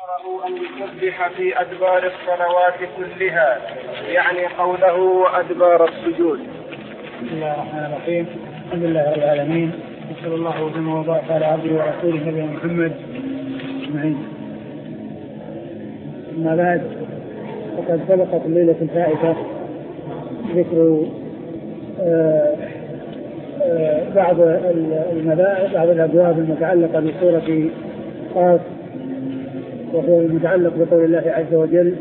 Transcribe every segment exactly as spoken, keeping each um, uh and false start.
أمره أن يسبح في أدبار الصلوات كلها، يعني قوله وأدبار السجود. بسم الله الرحمن الرحيم. الحمد لله رب العالمين، وصلى الله وسلم وبارك على عبده ورسوله نبينا محمد أجمعين. أما بعد، فقد سبقت الليلة الفائتة ذكر آه آه بعض المبادئ بعض الأبواب المتعلقة بسورة قاف، وهو المتعلق بقول الله عز وجل: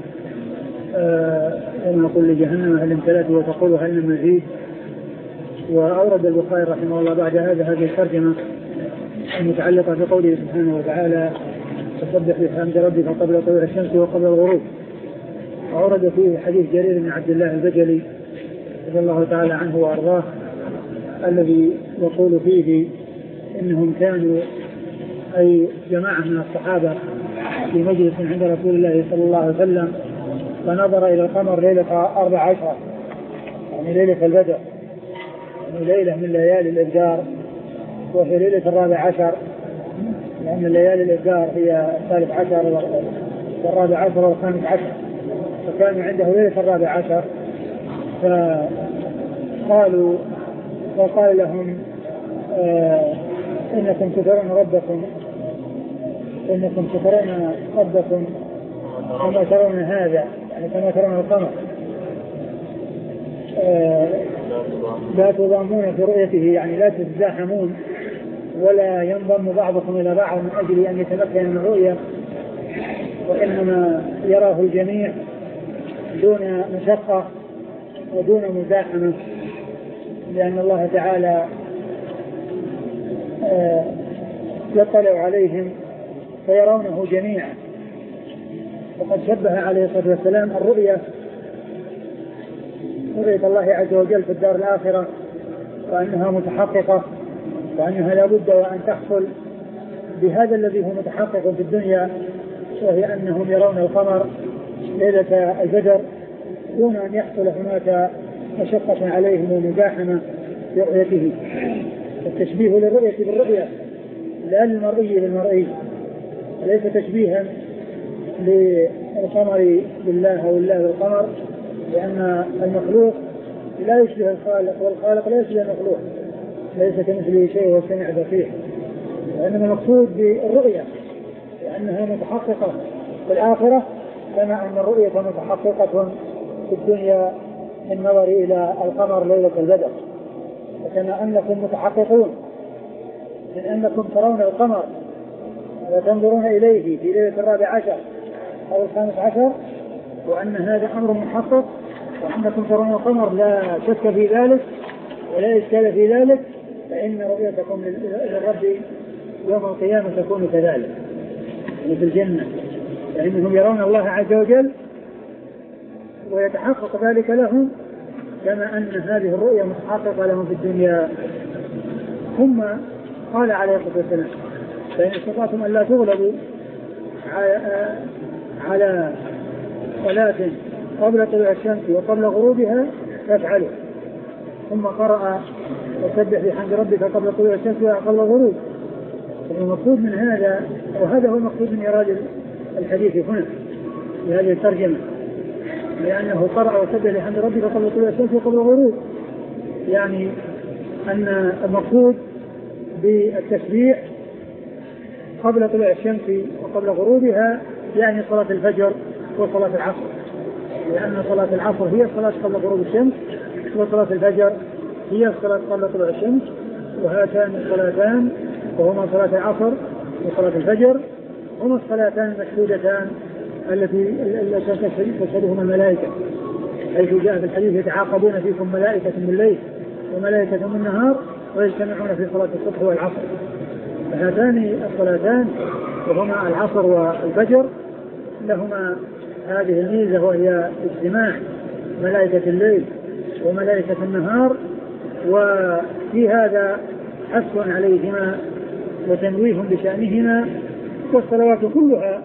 وما قل لجهنم هل امتلأت وتقول هل من مزيد. وأورد البخاري رحمه الله بعد هذا هذه الترجمة المتعلقة بقوله سبحانه وتعالى: فسبح بحمد ربك قبل طلوع الشمس وقبل الغروب. وأورد فيه حديث جرير بن عبد الله البجلي رضي الله تعالى عنه وأرضاه، الذي يقول فيه إنهم كانوا أي جماعة من الصحابة في مجلس عند رسول الله صلى الله عليه وسلم، فنظر إلى القمر ليلة أربع عشر، يعني ليلة البدر، يعني ليلة من ليالي الإبدار، وهي ليلة الرابع عشر، لأن ليالي الإبدار هي الثالث عشر والرابع عشر والخامس عشر، فكانوا عنده ليلة الرابع عشر. فقالوا وقال لهم: آه إنكم تذرون ربكم إنكم تذرون ربكم كما ترون هذا، يعني كما ترون القمر، آه لا تضامون في رؤيته، يعني لا تتزاحمون ولا ينضم بعضكم إلى بعض من أجل أن يتمكن من الرؤية، وإنما يراه الجميع دون مشقة ودون مزاحمة، لأن الله تعالى آه يطلع عليهم فيرونه جميعا. وقد شبه عليه الصلاة والسلام الرؤية رؤية الله عز وجل في الدار الآخرة وأنها متحققة، وأنها لا بد وأن تحصل بهذا الذي هو متحقق في الدنيا، وهي أنهم يرون القمر ليلة البدر دون أن يحصل هناك مشقة عليهم ومزاحمة برؤيته. التشبيه للرؤية بالرؤية لا للمرئي بالمرئي، ليس تشبيها للقمر بالله أو الله بالقمر، لأن المخلوق لا يشبه الخالق والخالق لا يشبه المخلوق، ليس كمثله شيء وهو السميع البصير. وإنما المقصود بالرؤية لأنها متحققة في الآخرة، كما أن الرؤية متحققة في الدنيا بالنظر إلى القمر ليلة البدر، وكما أنكم متحققون من أنكم ترون القمر وتنظرون إليه في ليلة الرابع عشر أو الخامس عشر، وأن هذا أمر محقق، وأنكم ترون القمر لا شك في ذلك ولا إشكال في ذلك، فإن رؤيتكم للرب يوم القيامة تكون كذلك في الجنة، فإنهم يرون الله عز وجل ويتحقق ذلك لهم، كما أن هذه الرؤية متحققة لهم في الدنيا. ثم قال عليه الصلاة والسلام: فإن استطعتم أن لا تغلبوا على صلاة قبل طلوع الشمس وقبل غروبها فافعلوا. ثم قرأ: وسبح بحمد ربك قبل طلوع الشمس وقبل الغروب. المقصود من هذا، وهذا هو المقصود من إرادة الحديث هنا في هذه الترجمة، لأنه قرأ: وسبح بحمد ربك قبل طلوع الشمس وقبل الغروب، يعني أن المقصود بالتسبيح قبل طلوع الشمس وقبل غروبها يعني صلاة الفجر وصلاة العصر، لأن صلاة العصر هي الصلاة قبل غروب الشمس، وصلاة الفجر هي الصلاة قبل طلوع الشمس، وهاتان الصلاتان وهما صلاة العصر وصلاة الفجر هما الصلاتان المشهودتان التي تشهدهما الملائكة، حيث جاء في الحديث: يتعاقبون فيكم ملائكة بالليل وملائكة بالنهار ويجتمعون في صلاة الصبح والعصر. فهاتان الصلاتان وهما العصر والفجر لهما هذه الميزة، وهي اجتماع ملائكة الليل وملائكة النهار، وفي هذا حث عليهما وتنويه بشأنهما، والصلوات كلها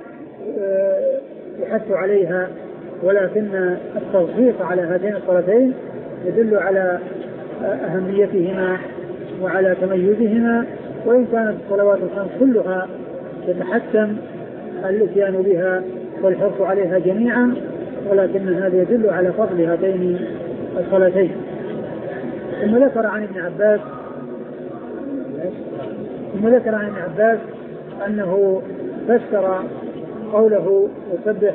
يحث عليها، ولكن التوثيق على هاتين الصلاتين يدل على أهميتهما وعلى تميزهما. وإن كانت الصلوات الخمس كلها تتحتم الاتيان بها والحرص عليها جميعا، ولكن هذا يدل على فضل هاتين الصلاتين. ثم ذكر عن ابن عباس ثم ذكر عن ابن عباس أنه فسر قوله وسبح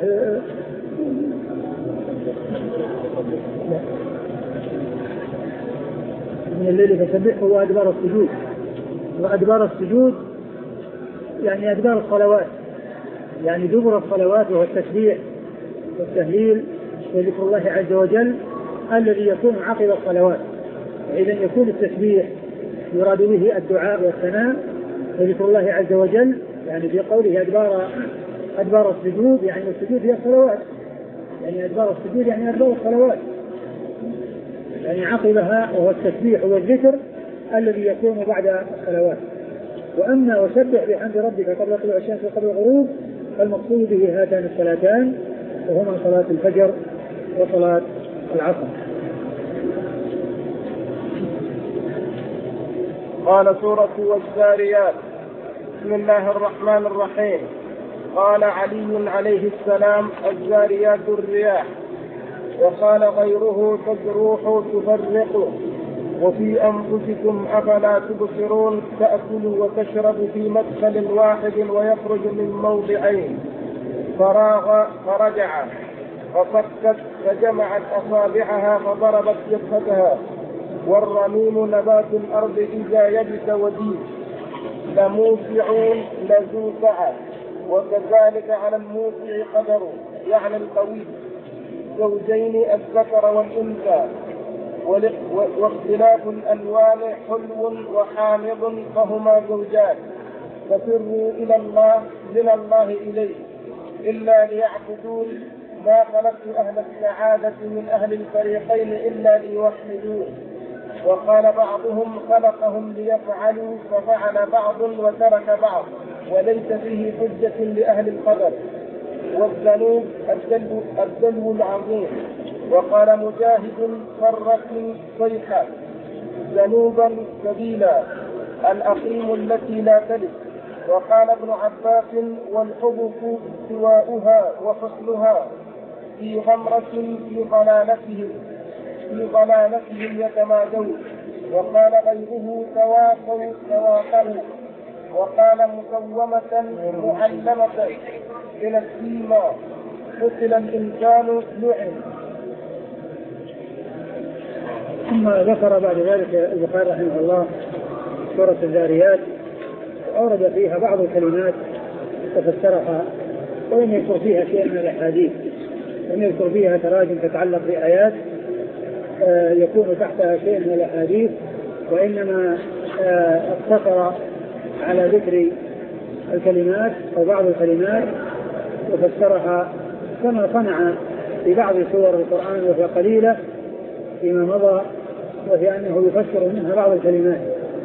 من الليل فسبحه وأدبار السجود. وأدبار السجود يعني أدبار الصلوات، يعني دبر الصلوات، وهو التسبيح والتهليل وذكر الله عز وجل الذي يكون عقب الصلوات. إذا يكون التسبيح يراد به الدعاء والثناء، وذكر الله عز وجل يعني في قوله أدبار أدبار السجود، يعني السجود هي الصلوات، يعني أدبار السجود يعني أدبار الصلوات، يعني عقبها، وهو التسبيح والذكر الذي يكون بعد الصلوات. وأما وسبح بحمد ربك قبل طلوع الشمس وقبل الغروب فالمقصود به هاتان الصلاتان، وهما صلاة الفجر وصلاة العصر. قال سورة والذاريات. بسم الله الرحمن الرحيم. قال علي عليه السلام الذاريات الرياح، وقال غيره تجروح تفرق، وفي أنفسكم أفلا تبصرون تأكل وتشرب في مدخل واحد ويخرج من موضعين. فراغ فرجع فصكت فجمعت أصابعها فضربت جبهتها. والرميم نبات الأرض إذا يبس وديك، لموسعون لذو سعة، وكذلك على الموسع قدر يعني القوي، زوجين الذكر والأنثى، واختلاف الألوان حلو وحامض فهما زوجان. ففروا إلى الله من الله إليه إلا ليعبدون، ما خلقت أهل السعادة من أهل الفريقين إلا ليوحدون. وقال بعضهم خلقهم ليفعلوا ففعل بعض وترك بعض، وليس فيه حجة لأهل القدر. والذنوب الدلو العظيم. وقال مجاهد فرت صيحة ذنوبا سبيلا الأقيم التي لا تلد. وقال ابن عباس والحبك سواؤها وحسنها في غمرة في ضلالتهم في ضلالتهم يتمادون. وقال غيره تواصوا تواصوا. وقال مسومة معلمة إلى السيما قتل الإنسان لعن. ثم ذكر بعد ذلك البخاري رحمه الله سورة الذاريات، أورد فيها بعض الكلمات وفسرها، ولم يذكر فيها شيء من الأحاديث، لم يذكر فيها تراجم تتعلق بآيات يكون تحتها شيء من الأحاديث، وإنما اقتصر على ذكر الكلمات أو بعض الكلمات وفسرها كما صنع في بعض سور القرآن وهي قليلة فيما مضى، وهي أنه يفسر منها بعض الكلمات.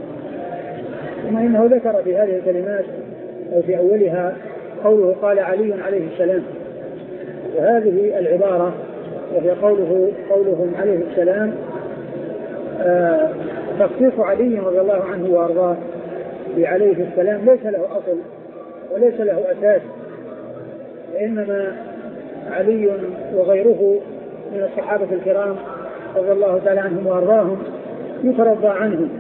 ثم إنه ذكر في هذه الكلمات أو في أولها قوله قال علي عليه السلام، وهذه العبارة وهي قوله قولهم عليه السلام آه تخصيص علي رضي الله عنه وأرضاه بعليه السلام ليس له أصل وليس له أساس، إنما علي وغيره من الصحابة الكرام رضي الله تعالى عنهم وأرضاهم يترضى عنهم.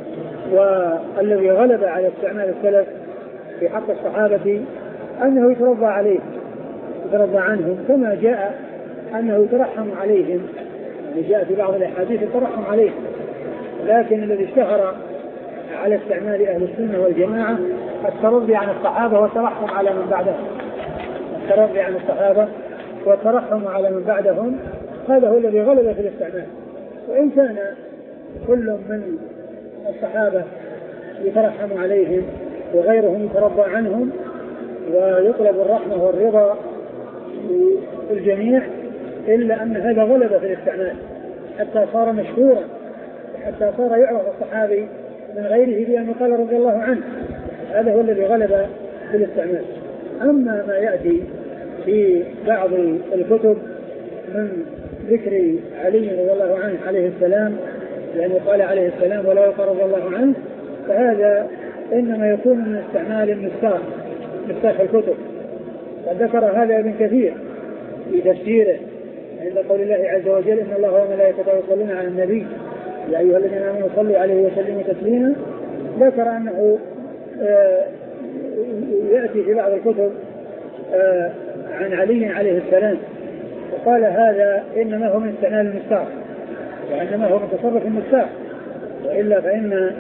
والذي غلب على استعمال السلف في حق الصحابة أنه يترضى عليه يترضى عنهم، كما جاء أنه يترحم عليهم، يعني جاء في بعض الأحاديث يترحم عليهم. لكن الذي اشتهر على استعمال أهل السنة والجماعة الترضي عن الصحابة والترحم على من بعدهم الترضي عن الصحابة والترحم على من بعدهم، هذا هو الذي غلب في الاستعمال. وإن كان كل من الصحابة يترحم عليهم وغيرهم يترضى عنهم ويطلب الرحمة والرضا في الجميع، إلا أن هذا غلب في الاستعمال حتى صار مشهورا، حتى صار يعرف الصحابي من غيره بأنه قال رضي الله عنه. هذا هو الذي غلب في الاستعمال. أما ما يأتي في بعض الكتب من ذكر علي رضي الله عنه عليه السلام، يعني قال عليه السلام ولا يقال رضي الله عنه، فهذا إنما يكون من استعمال المستاخ مستاخ الكتب، قد ذكر هذا ابن كثير في تفسيره عند قول الله عز وجل إن الله وملائكته يصلون على النبي يا أيها الذين آمنوا صلوا عليه وسلموا تسليما. ذكر أنه آه يأتي في بعض الكتب آه عن علي عليه السلام وقال هذا إنما هو من استعمال المفتاح وإنما هو من تصرف المفتاح، وإلا فإن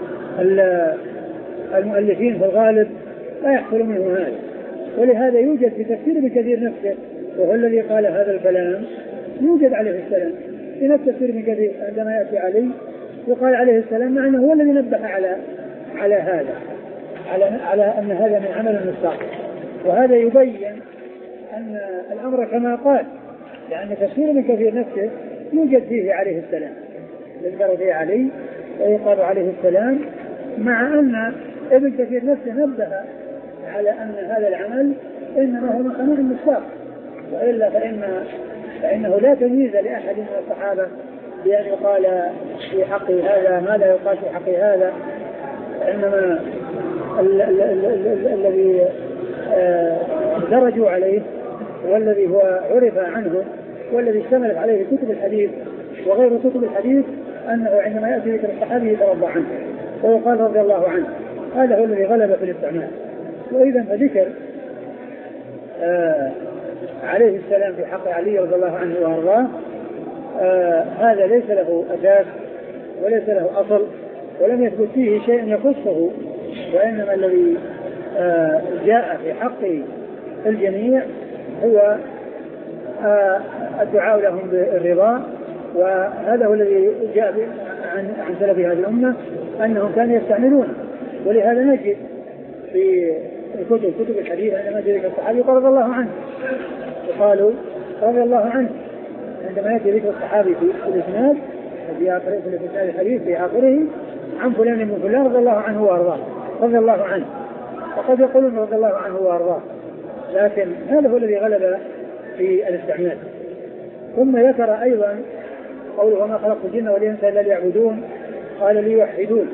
المؤلفين في الغالب لا يحصل منه هذا. ولهذا يوجد في تفسير ابن كثير نفسه وهو الذي قال هذا الكلام يوجد عليه السلام في نفس تفسير ابن كثير عندما يأتي علي يقال عليه السلام مع أنه هو الذي نبه على على هذا على على أن هذا من عمل المفتاح. وهذا يبين أن الأمر كما قال، لأن تفسير ابن كثير نفسه يوجد فيه عليه السلام يذكر فيه علي ويقال عليه السلام، مع أن ابن كثير نفسه نبه على أن هذا العمل إنما هو من قانون المفتاح، وإلا فإن فإنه لا تمييز لأحد من الصحابة بأن يقال في حق هذا ما لا يقال في حق هذا، إنما الذي درجوا عليه والذي هو عرف عنه والذي اشتملت عليه كتب الحديث وغير كتب الحديث أنه عندما يأتي ذكر الصحابي يترضى عنه ويقال رضي الله عنه. هذا هو الذي غلب في الاستعمال. وإذا فذكر آه عليه السلام في حق علي رضي الله عنه وارضاه آه هذا ليس له أساس وليس له أصل ولم يثبت فيه شيء يخصه، وإنما الذي آه جاء في حق الجميع هو آه الدعاء لهم بالرضا. وهذا هو الذي جاء عن عن سلف هذه الأمة أنهم كانوا يستعملون. ولهذا نجد في الكتب كتب الحديث عندما ذكر الصحابي قال رضي الله عنه وقالوا رضي الله عنه عندما يأتي ذكر الصحابي في الإسناد في آخر في الحديث في آخره عن فلان من فلان رضي الله عنه وأرضاه رضي الله عنه، وقد يقولون رضي الله عنه وأرضاه، لكن هذا هو الذي غلب في الاستعمال. ثم ذكر أيضا قوله وما خلقت الجن والإنس إلا ليعبدون قال ليوحدون،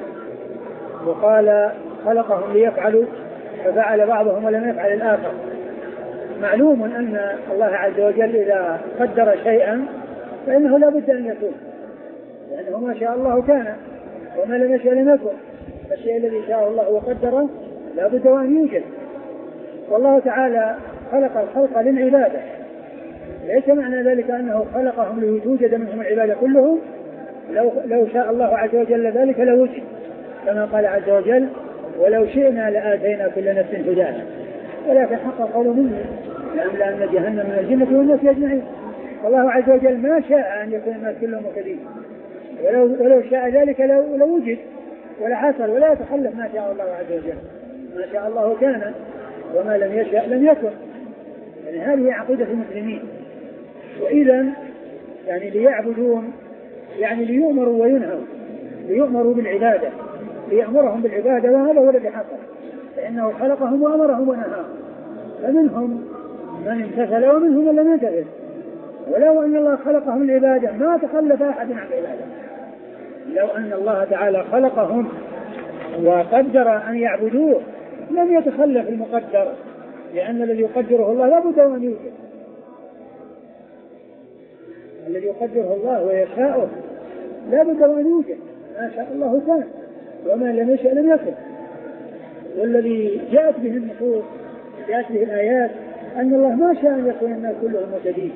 وقال خلقهم ليفعلوا ففعل بعضهم ولم يفعل الآخر. معلوم أن الله عز وجل إذا قدر شيئا فإنه لا بد أن يكون، لأنه ما شاء الله كان وما لم يشاء لم يكن، فالشيء الذي شاء الله وقدره لا بد وأن يوجد. والله تعالى خلق الخلق للعبادة، ليس معنى ذلك أنه خلقهم ليوجد منهم العبادة كلهم، لو, لو شاء الله عز وجل ذلك لوجد، كما قال عز وجل ولو شئنا لآتينا كل نفس هداها، ولكن حق قول منه لأملأن جهنم من الجنة والناس أجمعين. والله عز وجل ما شاء أن يكون الناس كلهم مكذبين، ولو, ولو شاء ذلك لو, لو وجد ولا حصل ولا يتخلف ما شاء الله عز وجل. ما شاء الله كان وما لم يشاء لم يكن. يعني هذه عقيدة المسلمين. وإذا يعني ليعبدون يعني ليؤمروا وينهوا، ليؤمروا بالعبادة، ليأمرهم بالعبادة، وهذا هو الذي حصل، فإنه خلقهم وأمرهم ونهاهم، فمنهم من امتثل ومنهم من لم يمتثل. ولو أن الله خلقهم العبادة ما تخلف أحد عن العبادة. لو أن الله تعالى خلقهم وقدر أن يعبدوه لم يتخلف المقدر، لأن الذي يقدره الله لا بد أن يوجد، الذي يقدره الله ويشاءه لا بد أن يوجد، ما شاء الله كان وما لم يشاء لم يكن. والذي جاءت به النصوص جاءت به الآيات أن الله ما شاء أن يكون الناس كلهم مهتدين.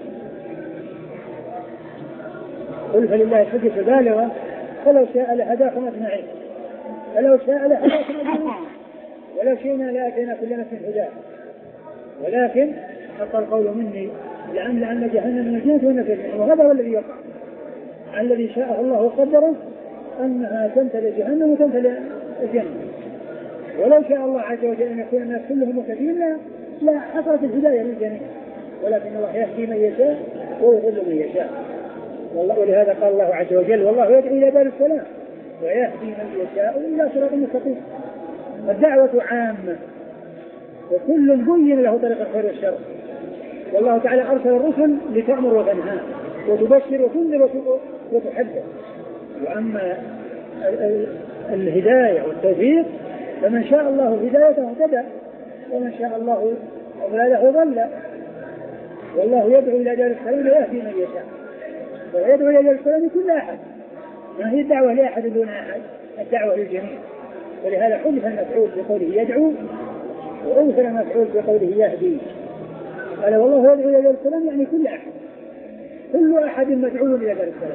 قل فلله الحجة بالغة فلو شاء لهداكم أجمعين، فلو شاء لهداكم أجمعين ولو شئنا لآتينا كل نفس هداها، ولكن حق القول مني لأملأن جهنم من الجنة والناس أجمعين. وهذا هو الذي يقع، الذي شاءه الله وقدره أنها تمتلئ جهنم وتمتلئ الجنة. ولو شاء الله عز وجل أن يكون الناس كلهم مهتدين لا لا حصلت الهداية للجميع، ولكن الله يهدي من يشاء ويضل من يشاء. ولهذا قال الله عز وجل والله يدعو إلى دار السلام ويهدي من يشاء إلى صراط مستقيم. الدعوة عامة وكل بين له طريق الخير والشر. والله تعالى أرسل الرسل لتأمر وتنهى وتبشر وتنذر وتحذر. وأما الهداية والتوفيق فمن شاء الله هدايته اهتدى ومن شاء الله أولاده ضل. والله يدعو إلى دار السلام ويهدي من يشاء، ويدعو إلى دار السلام كل أحد، ما هي الدعوة لأحد دون أحد، الدعوة للجميع. ولهذا حذف المفعول بقوله يدعو، وأوثر المفعول بقوله يهدي. قال والله يدعو إلى دار السلام يعني كل أحد، كل أحد مدعو إلى دار السلام.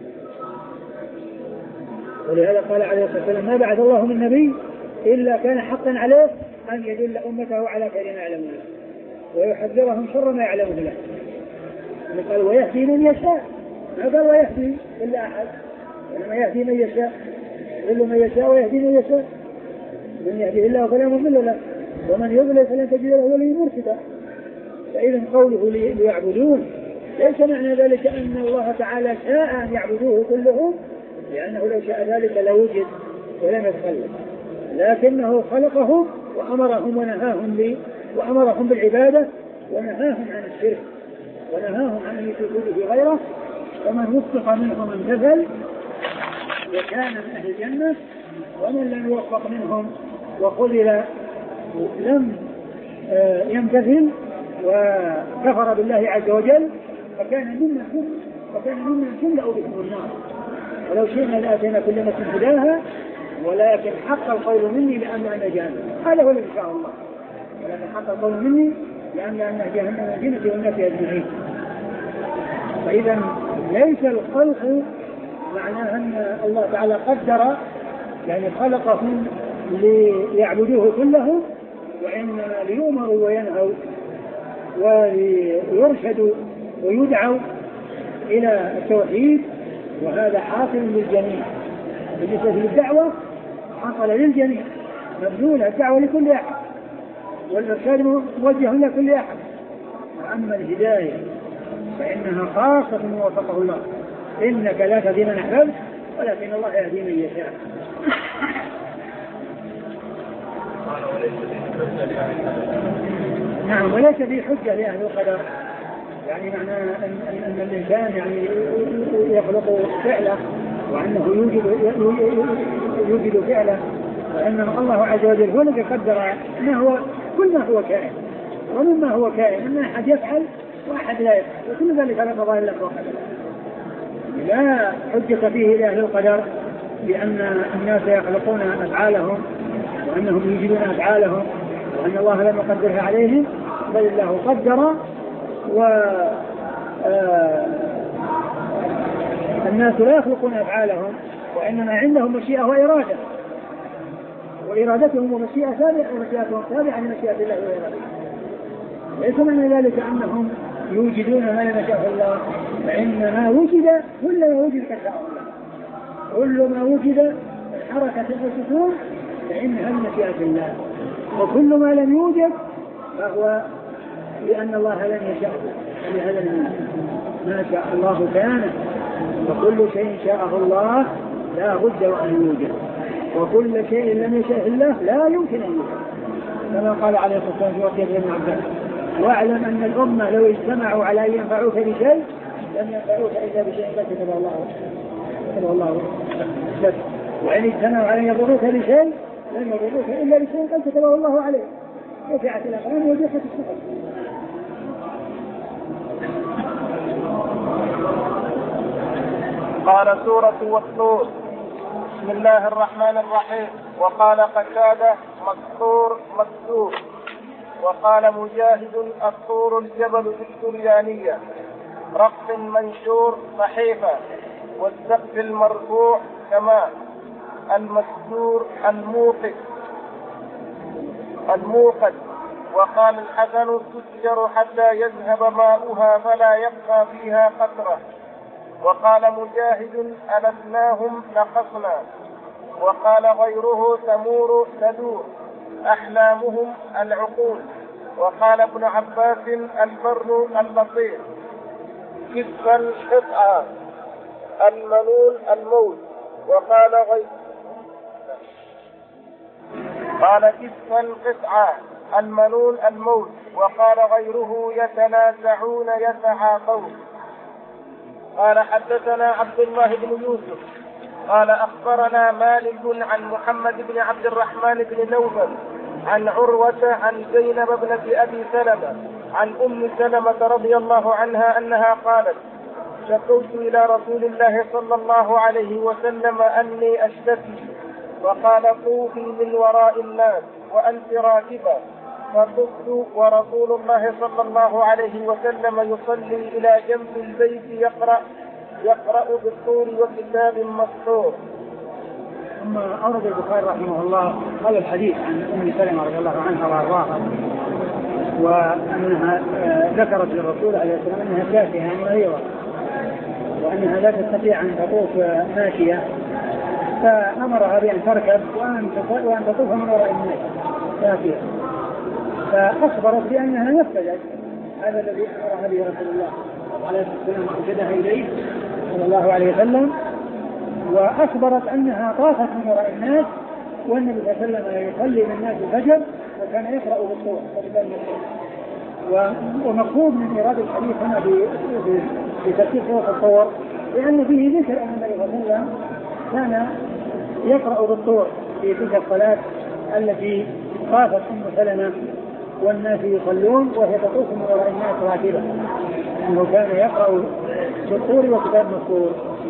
ولهذا قال عليه الصلاة والسلام ما بعث الله من نبي إلا كان حقا عليه أن يدل أمته على خير ما يعلمه ويحذرهم شر ما يعلمه له. قال ويهدي من يشاء، ما قال ويهدي إلا أحد، وإنما يهدي من يشاء، يضل من يشاء ويهدي من يشاء. من يهدي الله فلا مضل له ومن يضلل فلن تجد له وليا مرشدا. فإذا قوله ليعبدون ليس معنى ذلك أن الله تعالى شاء أن يعبدوه كلهم، لأنه لو شاء ذلك لوجد ولم يتخلف، لكنه خلقهم وأمرهم ونهاهم لي وأمرهم بالعبادة ونهاهم عن الشرك ونهاهم عن أن يشركوا به غيره. ومن وفق منهم امتثل وكان من أهل الجنة، ومن لم يوفق منهم وخذل لم يمتثل وكفر بالله عز وجل فكان ممن كن وكان ممن كن لأوبهم النار. ولو شئنا لآتينا كل نفس هداها ولكن حق القول مني لأن أنا جهنم. هذا هو إن شاء الله، ولكن حق القول مني لأن أنا جهنم الجنة والناس أجمعين. فإذا ليس الخلق معناه أن الله تعالى قدر يعني خلقهم ليعبدوه كلهم، وإنما ليؤمروا وينهوا ويرشدوا ويدعوا إلى التوحيد، وهذا حاصل للجميع. بالنسبة للدعوة حصل للجميع، مبذولة الدعوة لكل أحد والإرشاد موجه لكل أحد. وأما الهداية فإنها خاصة من وفقه الله، إنك لا تهدي من أحببت ولكن الله يهدي من يشاء. نعم، وليس في حجة لأهل القدر، يعني معنى أن, أن الإنسان يعني يخلق فعله وأنه يوجد, يوجد فعله، وأن الله عز وجل هو الذي قدر ما هو كل ما هو كائن، ومما هو كائن أن أحد يفعل وأحد لا يفعل، وكل ذلك على قضاء الله وقدره. لا حجة فيه لأهل القدر بأن الناس يخلقون أفعالهم وأنهم يوجدون أفعالهم وأن الله لم يقدرها عليهم، بل الله قدر. والناس لا يخلقون أفعالهم وإنما عندهم مشيئة وإرادة، وإرادتهم ومشيئة تابعة ومشيئتهم تابعة لمشيئة الله وإرادته. ليس معنى ذلك أنهم يوجدون ما لم يشاء الله، فإنما وجد كل ما وجد كشاء الله، كل ما وجد الحركة السكون فإنها مشيئة الله، وكل ما لم يوجد فهو لأن الله لم يشاء. ولهذا ما شاء الله كان، وكل شيء شاءه الله لا بد وأن يوجد، وكل شيء لم يشاء الله لا يمكن أن يوجد، كما قال عليه الصلاة والسلام في وصية ابن عباس: واعلم أن الأمة لو اجتمعوا على أن ينفعوك بشيء لم ينفعوك إلا بشيء قد كتبه الله كتبه الله لك، وإن اجتمعوا على أن يضروك بشيء لم يضروك إلا بشيء قد كتبه الله عليك. رفعت الأقلام وجفت الصحف. قال سورة والطور. بسم الله الرحمن الرحيم. وقال قتادة: مسطور مسطور. وقال مجاهد: الطور الجبل في السريانية، رقص منشور صحيفة، والسقف المرفوع كما المسدور الموقد الموقد. وقال الحسن: تسجر حتى يذهب ماؤها فلا يبقى فيها قطرة. وقال مجاهد: ألفناهم نقصنا. وقال غيره: تمور تدور أحلامهم العقول. وقال ابن عباس: البر البصير. كسفا القطعة المنون الموت. وقال غير قال كسفا القطعة المنون الموت. وقال غيره: يتنازعون يتعاقون. قال حدثنا عبد الله بن يوسف قال أخبرنا مالك عن محمد بن عبد الرحمن بن نوفل عن عروة عن زينب ابنة أبي سلمة عن أم سلمة رضي الله عنها أنها قالت: شكوت إلى رسول الله صلى الله عليه وسلم أني أشتكي، وقال: طوفي من وراء الناس وأنت راكبة. فطفت ورسول الله صلى الله عليه وسلم يصلي إلى جنب البيت يقرأ يقرأ بالطور وكتاب مسطور. ثم أورد البخاري رحمه الله هذا الحديث عن أم سلمة رضي الله عنها وأرضاها، وأنها ذكرت للرسول عليه الصلاة والسلام أنها كافية مريضة وأنها لا تستطيع أن تطوف ماشية، فأمرها بأن تركب وأن تطوف من وراء الناس كافية، فأخبرت بأنها نفذت هذا الذي أمرها به رسول الله عليه الصلاة والسلام وأرشدها إليه صلى الله عليه وسلم، وأخبرت أنها طافت من وراء الناس والنبي صلى الله عليه وسلم يصلي من الناس الفجر وكان يقرأ بالطور. ومقصود من إيراد الحديث هنا في تفسير سورة الطور لأن فيه ذكر أن النبي صلى الله عليه وسلم كان يقرأ بالطور في تلك الصلاة التي طافت أم سلمة والناس يصلون وهي تطوف من وراء الناس راكبة، أنه كان يقرأ بالطور وكتاب مسطور.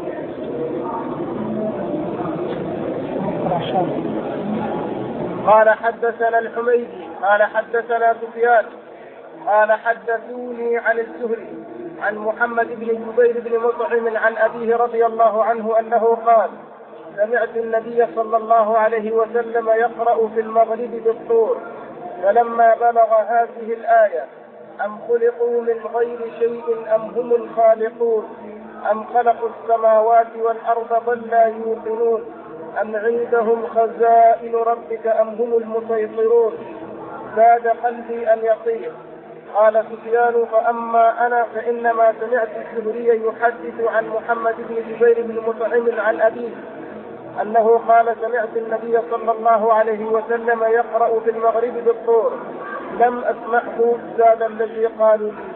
قال: حدثنا الحميدي قال حدثنا سفيان قال حدثوني عن الزهري عن محمد بن جبير بن مطعم عن أبيه رضي الله عنه أنه قال: سمعت النبي صلى الله عليه وسلم يقرأ في المغرب بالطور، فلما بلغ هذه الآية: أم خلقوا من غير شيء أم هم الخالقون أم خلقوا السماوات والأرض بل لا يوقنون أم عندهم خزائن ربك أم هم المسيطرون، زاد قلبي أن يطير. قال سفيان: فأما أنا فإنما سمعت الزهري يحدث عن محمد بن جبير بن مطعم عن أبيه أنه قال: سمعت النبي صلى الله عليه وسلم يقرأ في المغرب بالطور، لم أسمعه زاد الذي قالوا لي.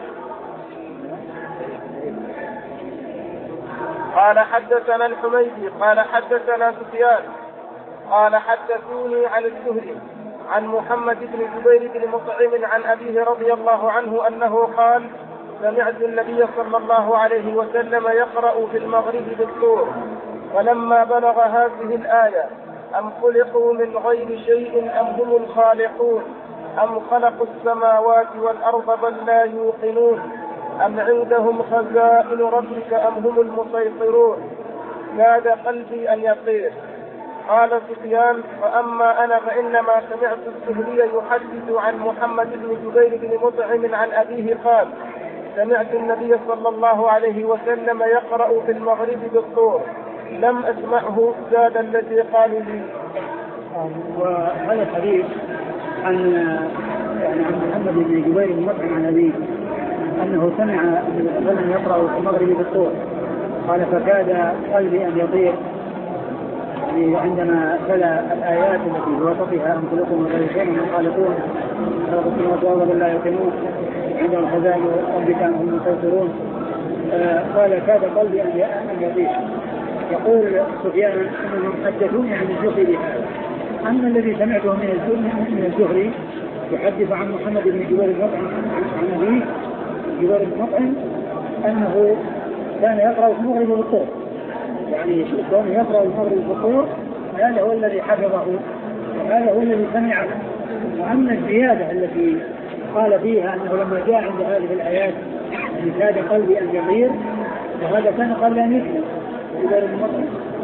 قال: حدثنا الحميدي قال حدثنا سفيان قال حدثوني عن الزهري عن محمد بن جبير بن مطعم عن أبيه رضي الله عنه أنه قال: سمعت النبي صلى الله عليه وسلم يقرأ في المغرب بالطور، فلما بلغ هذه الآية: أم خلقوا من غير شيء أم هم الخالقون أم خلقوا السماوات والأرض بل لا يوقنون أم عندهم خزائن ربك أم هم المسيطرون، زاد قلبي أن يطير. قال سفيان: فأما أنا فإنما سمعت الزهري يحدث عن محمد بن جبير بن مطعم عن أبيه قال: سمعت النبي صلى الله عليه وسلم يقرأ في المغرب بالطور، لم أسمعه زاد الذي قال لي. وهذا الحديث عن يعني عن محمد بن جبير بن مطعم عن أبيه أنه سمع النبي صلى الله عليه وسلم يقرأ في المغرب بالطور، قال: فكاد قلبي أن يطير، يعني عندما تلا الآيات التي في وسطها: أم خلقوا من غير شيء أم خالقون خلقوا السماوات والأرض بل لا يوقنون عندهم خزائن ربك أم هم المسيطرون، قال: كاد قلبي أن يطير. يقول سفيان: انهم حدثوني عن الزهري بهذا. اما الذي سمعته من الزهري يحدث عن محمد بن جبير بن مطعم عن ابيه جبير بن مطعم انه كان يقرا في المغرب بالطور، يعني كان يقرا في المغرب بالطور، هذا هو الذي حفظه وهذا هو الذي سمعه. واما الزياده التي قال فيها انه لما جاء عند هذه الايات ان كاد قلبي ان يطير، وهذا كان قبل ان يسلم جبير بن مطعم،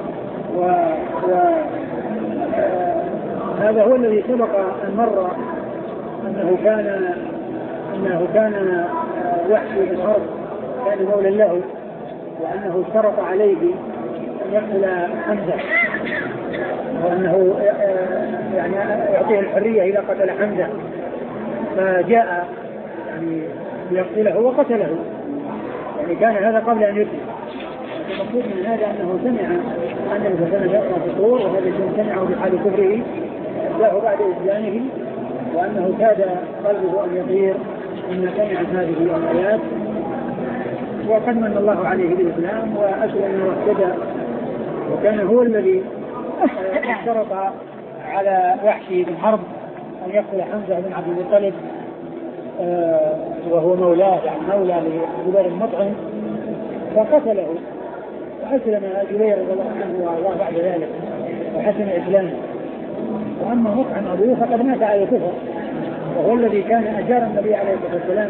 وهذا هو الذي سبق أن مر أنه كان أنه كان وحشي بن حرب كان مولى له، وأنه اشترط عليه أن يقتل حمزة، وأنه يعني يعطيه الحرية إذا قتل حمزة، فجاء يعني ليقتله وقتله، يعني كان هذا قبل أن يسلم. المقصود من هذا أنه سمع أن النبي صلى الله عليه وسلم يقرأ في الطور، وهذا الشيء سمعه بحال كفره له بعد إسلامه، وأنه كاد قلبه أن يطير لما سمع هذه الآيات، وقد من الله عليه بالإسلام وأسلم واهتدى، وكان هو الذي اشترط على وحشي بن حرب أن يقتل حمزة بن عبد المطلب آه وهو مولاه يعني مولى لجبير المطعم فقتله وأسلم جبير رضي الله عنه وأرضاه بعد ذلك وحسن إسلامه. وأما مطعم أبوه فقد مات على الكفر وهو الذي كان أجار النبي عليه الصلاة والسلام.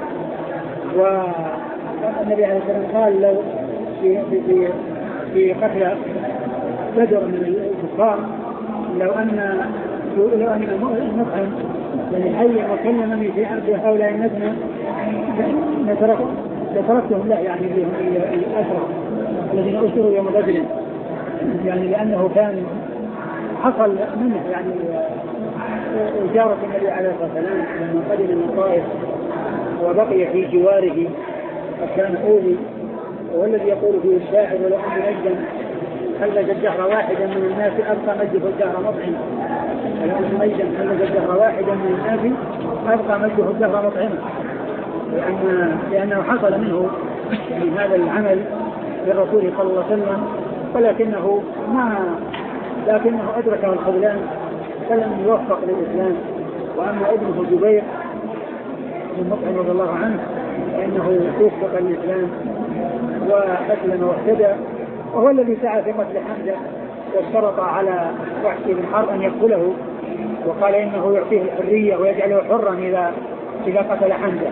والنبي عليه الصلاة والسلام قال لو في في في قتل بدر من الكفار لو أن لو أن مطعم يعني حي وكلمني في عرض هؤلاء الناس لتركتهم لا يعني الأسرى الذين أسروا يوم بدر يعني لأنه كان حصل منه يعني إجارة النبي عليه الصلاة والسلام لما قدم من الطائف وبقي في جواره كان أولي والذي يقول فيه الشاعر ولو أن نجدا خلج الدهر واحدا من الناس أبقى مجده الدهر مطعما ولو أن نجدا خلج الدهر واحدا من الناس أبقى مجده الدهر مطعما لأن لأنه حصل منه يعني هذا العمل للرسول صلى الله عليه وسلم ولكنه ما لكنه أدركه الخذلان فلم يوفق للإسلام. وأما ابنه جبير من مطعم رضي الله عنه فإنه وفق للإسلام وأسلم واهتدى وهو الذي سعى في قتل حمزة واشترط على وحشي بن حرب أن يقتله وقال إنه يعطيه الحرية ويجعله حرا إذا إذا قتل حمزة.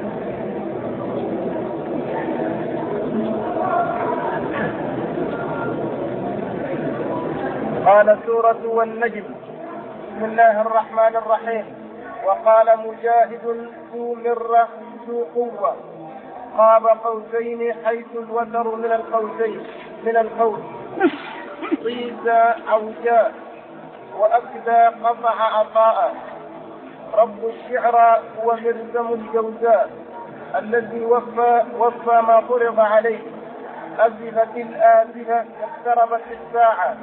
قال سورة والنجم. بسم الله الرحمن الرحيم. وقال مجاهد ذو مرة ذو قوة قاب قوسين حيث الوتر من القوسين من القوس طيس عوجاء وأكدى قطع عطاء رب الشعر هو مرسم الجوزاء الذي وفى وفى ما فرض عليه أزفت الآزفة اقتربت الساعة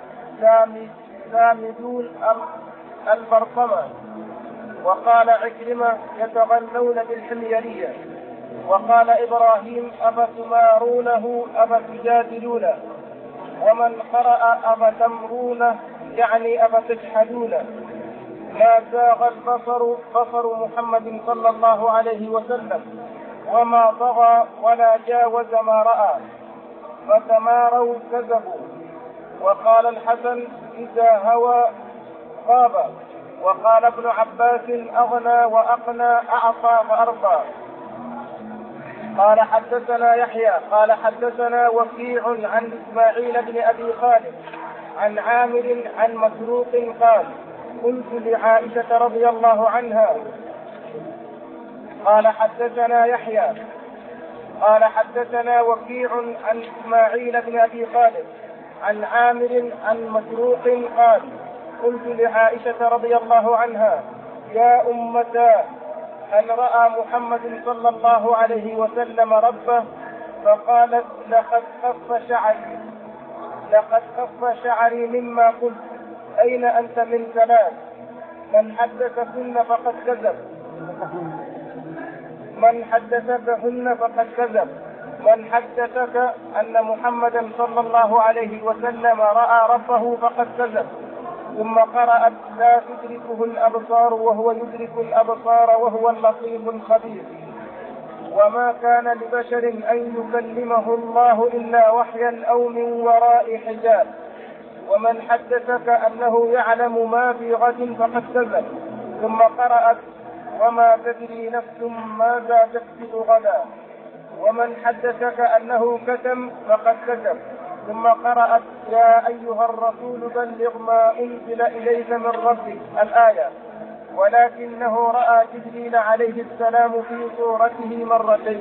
سامدون البرطمة. وقال عكرمة يتغنون بالحميرية. وقال إبراهيم أفتمارونه أفتجادلونه ومن قرأ أفتمرونه يعني أفتجحدونه. ما زاغ البصر بصر محمد صلى الله عليه وسلم وما طغى ولا جاوز ما رأى فتماروا كذبوا. وقال الحسن إذا هوى غاب. وقال ابن عباس أغنى وأقنى أعطى فأرضى. قال حدثنا يحيى قال حدثنا وكيع عن إسماعيل بن أبي خالد عن عامر عن مسروق قال قلت لعائشة رضي الله عنها قال حدثنا يحيى قال حدثنا وكيع عن إسماعيل بن أبي خالد عن عامر عن مسروق قال قلت لعائشة رضي الله عنها يا أمتا هل رأى محمد صلى الله عليه وسلم ربه؟ فقالت لقد خف شعري لقد خف شعري مما قلت أين أنت من ثلاث من حدثكن فقد كذب من حدثكهن فقد كذب من حدثك أن محمدا صلى الله عليه وسلم رأى ربه فقد كذب. ثم قرأت لا تدركه الأبصار وهو يدرك الأبصار وهو اللطيف الخبير. وما كان لبشر أن يكلمه الله إلا وحيا أو من وراء حجاب. ومن حدثك أنه يعلم ما في غد فقد كذب. ثم قرأت وما تدري نفس ماذا تكسب غدا. ومن حدثك أنه كتم فقد كتم. ثم قرأت يا أيها الرسول بلغ ما أنزل إليك من ربك الآية. ولكنه رأى جبريل عليه السلام في صورته مرتين.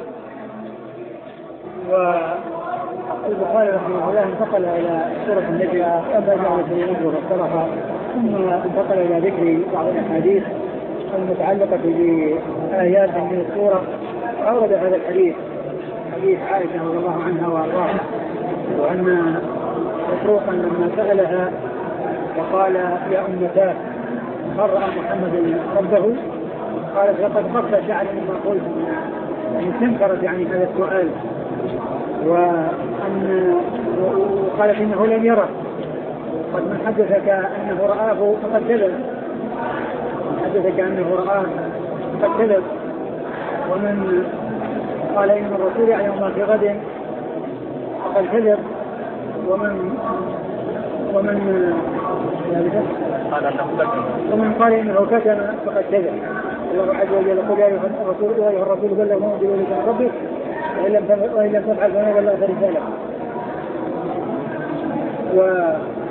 والبخاري رحمه الله انتقل إلى سورة النجم أبا جعل في النجم واختلفها ثم انتقل إلى ذكر بعض الأحاديث المتعلقة بآيات من السورة. أورد هذا الحديث حديث عائشة رضي الله عنها وأرضاها وأن مسروقا لما سألها وقال يا أمتاه هل رأى محمد ربه؟ قالت لقد خف شعري مما قلت يعني استنكرت يعني هذا السؤال وأن وقالت إنه لم يره. قد من حدثك أنه رآه فقد كذب حدثك أنه رآه قد كذب، ومن قال إن الرسول يعلم ما في غد فقد كذب، ومن ومن ومن قال إنه كتم فقد كذب. الله عز وجل يقول يا أيها الرسول يا أيها الرسول بلغ ما أنزل إليك من ربك وإن لم تفعل فما بلغت رسالته. و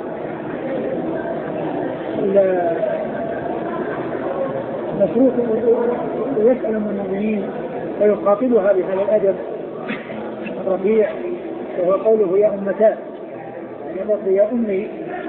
مشروط يسأل من المؤمنين ويخاطبها بهذا الأدب الرفيع، وهو قوله يا أمتاه، يعني يا أمي،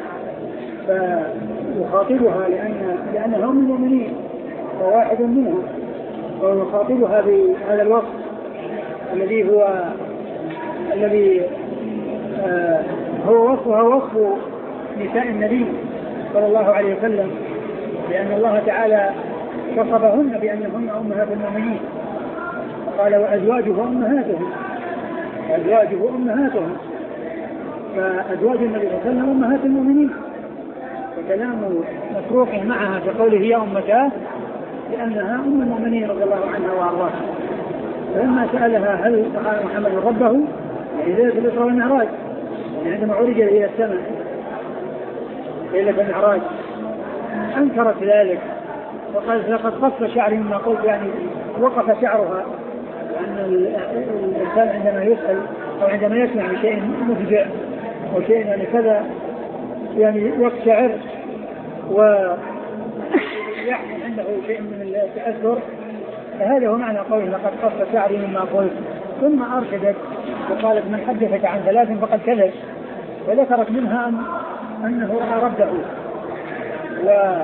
فيخاطبها لأن لأنها أم المؤمنين وواحد منهم، ويخاطبها بهذا الوصف الذي هو الذي آه هو وصفها وصف نساء النبي صلى الله عليه وسلم، لأن الله تعالى وصفهن بأنهن أمهات المؤمنين، قال وأزواجه أمهاتهم، أزواجه أمهاتهم، فأزواج النبي صلى الله عليه وسلم أمهات المؤمنين، وكلام مسروق معها في قوله يا أمتاه لأنها أم المؤمنين رضي الله عنها وأرضاها. فلما سألها هل رأى محمد ربه، يعني ليلة الإسراء والمعراج، يعني عندما عرج إلى السماء ليلة المعراج، أنكرت ذلك وقالت لقد قص شعري مما قلت، يعني وقف شعرها، لأن الإنسان عندما يسأل أو عندما يسمع بشيء مفجع أو شيء يعني كذا يعني يقشعر ويحصل عنده شيء من التأثر، فهذا هو معنى قوله لقد قص شعري مما قلت. ثم أرشدت وقالت من حدثك عن ثلاث فقد كذب، وذكرت منها أن أنه رأى ربه، و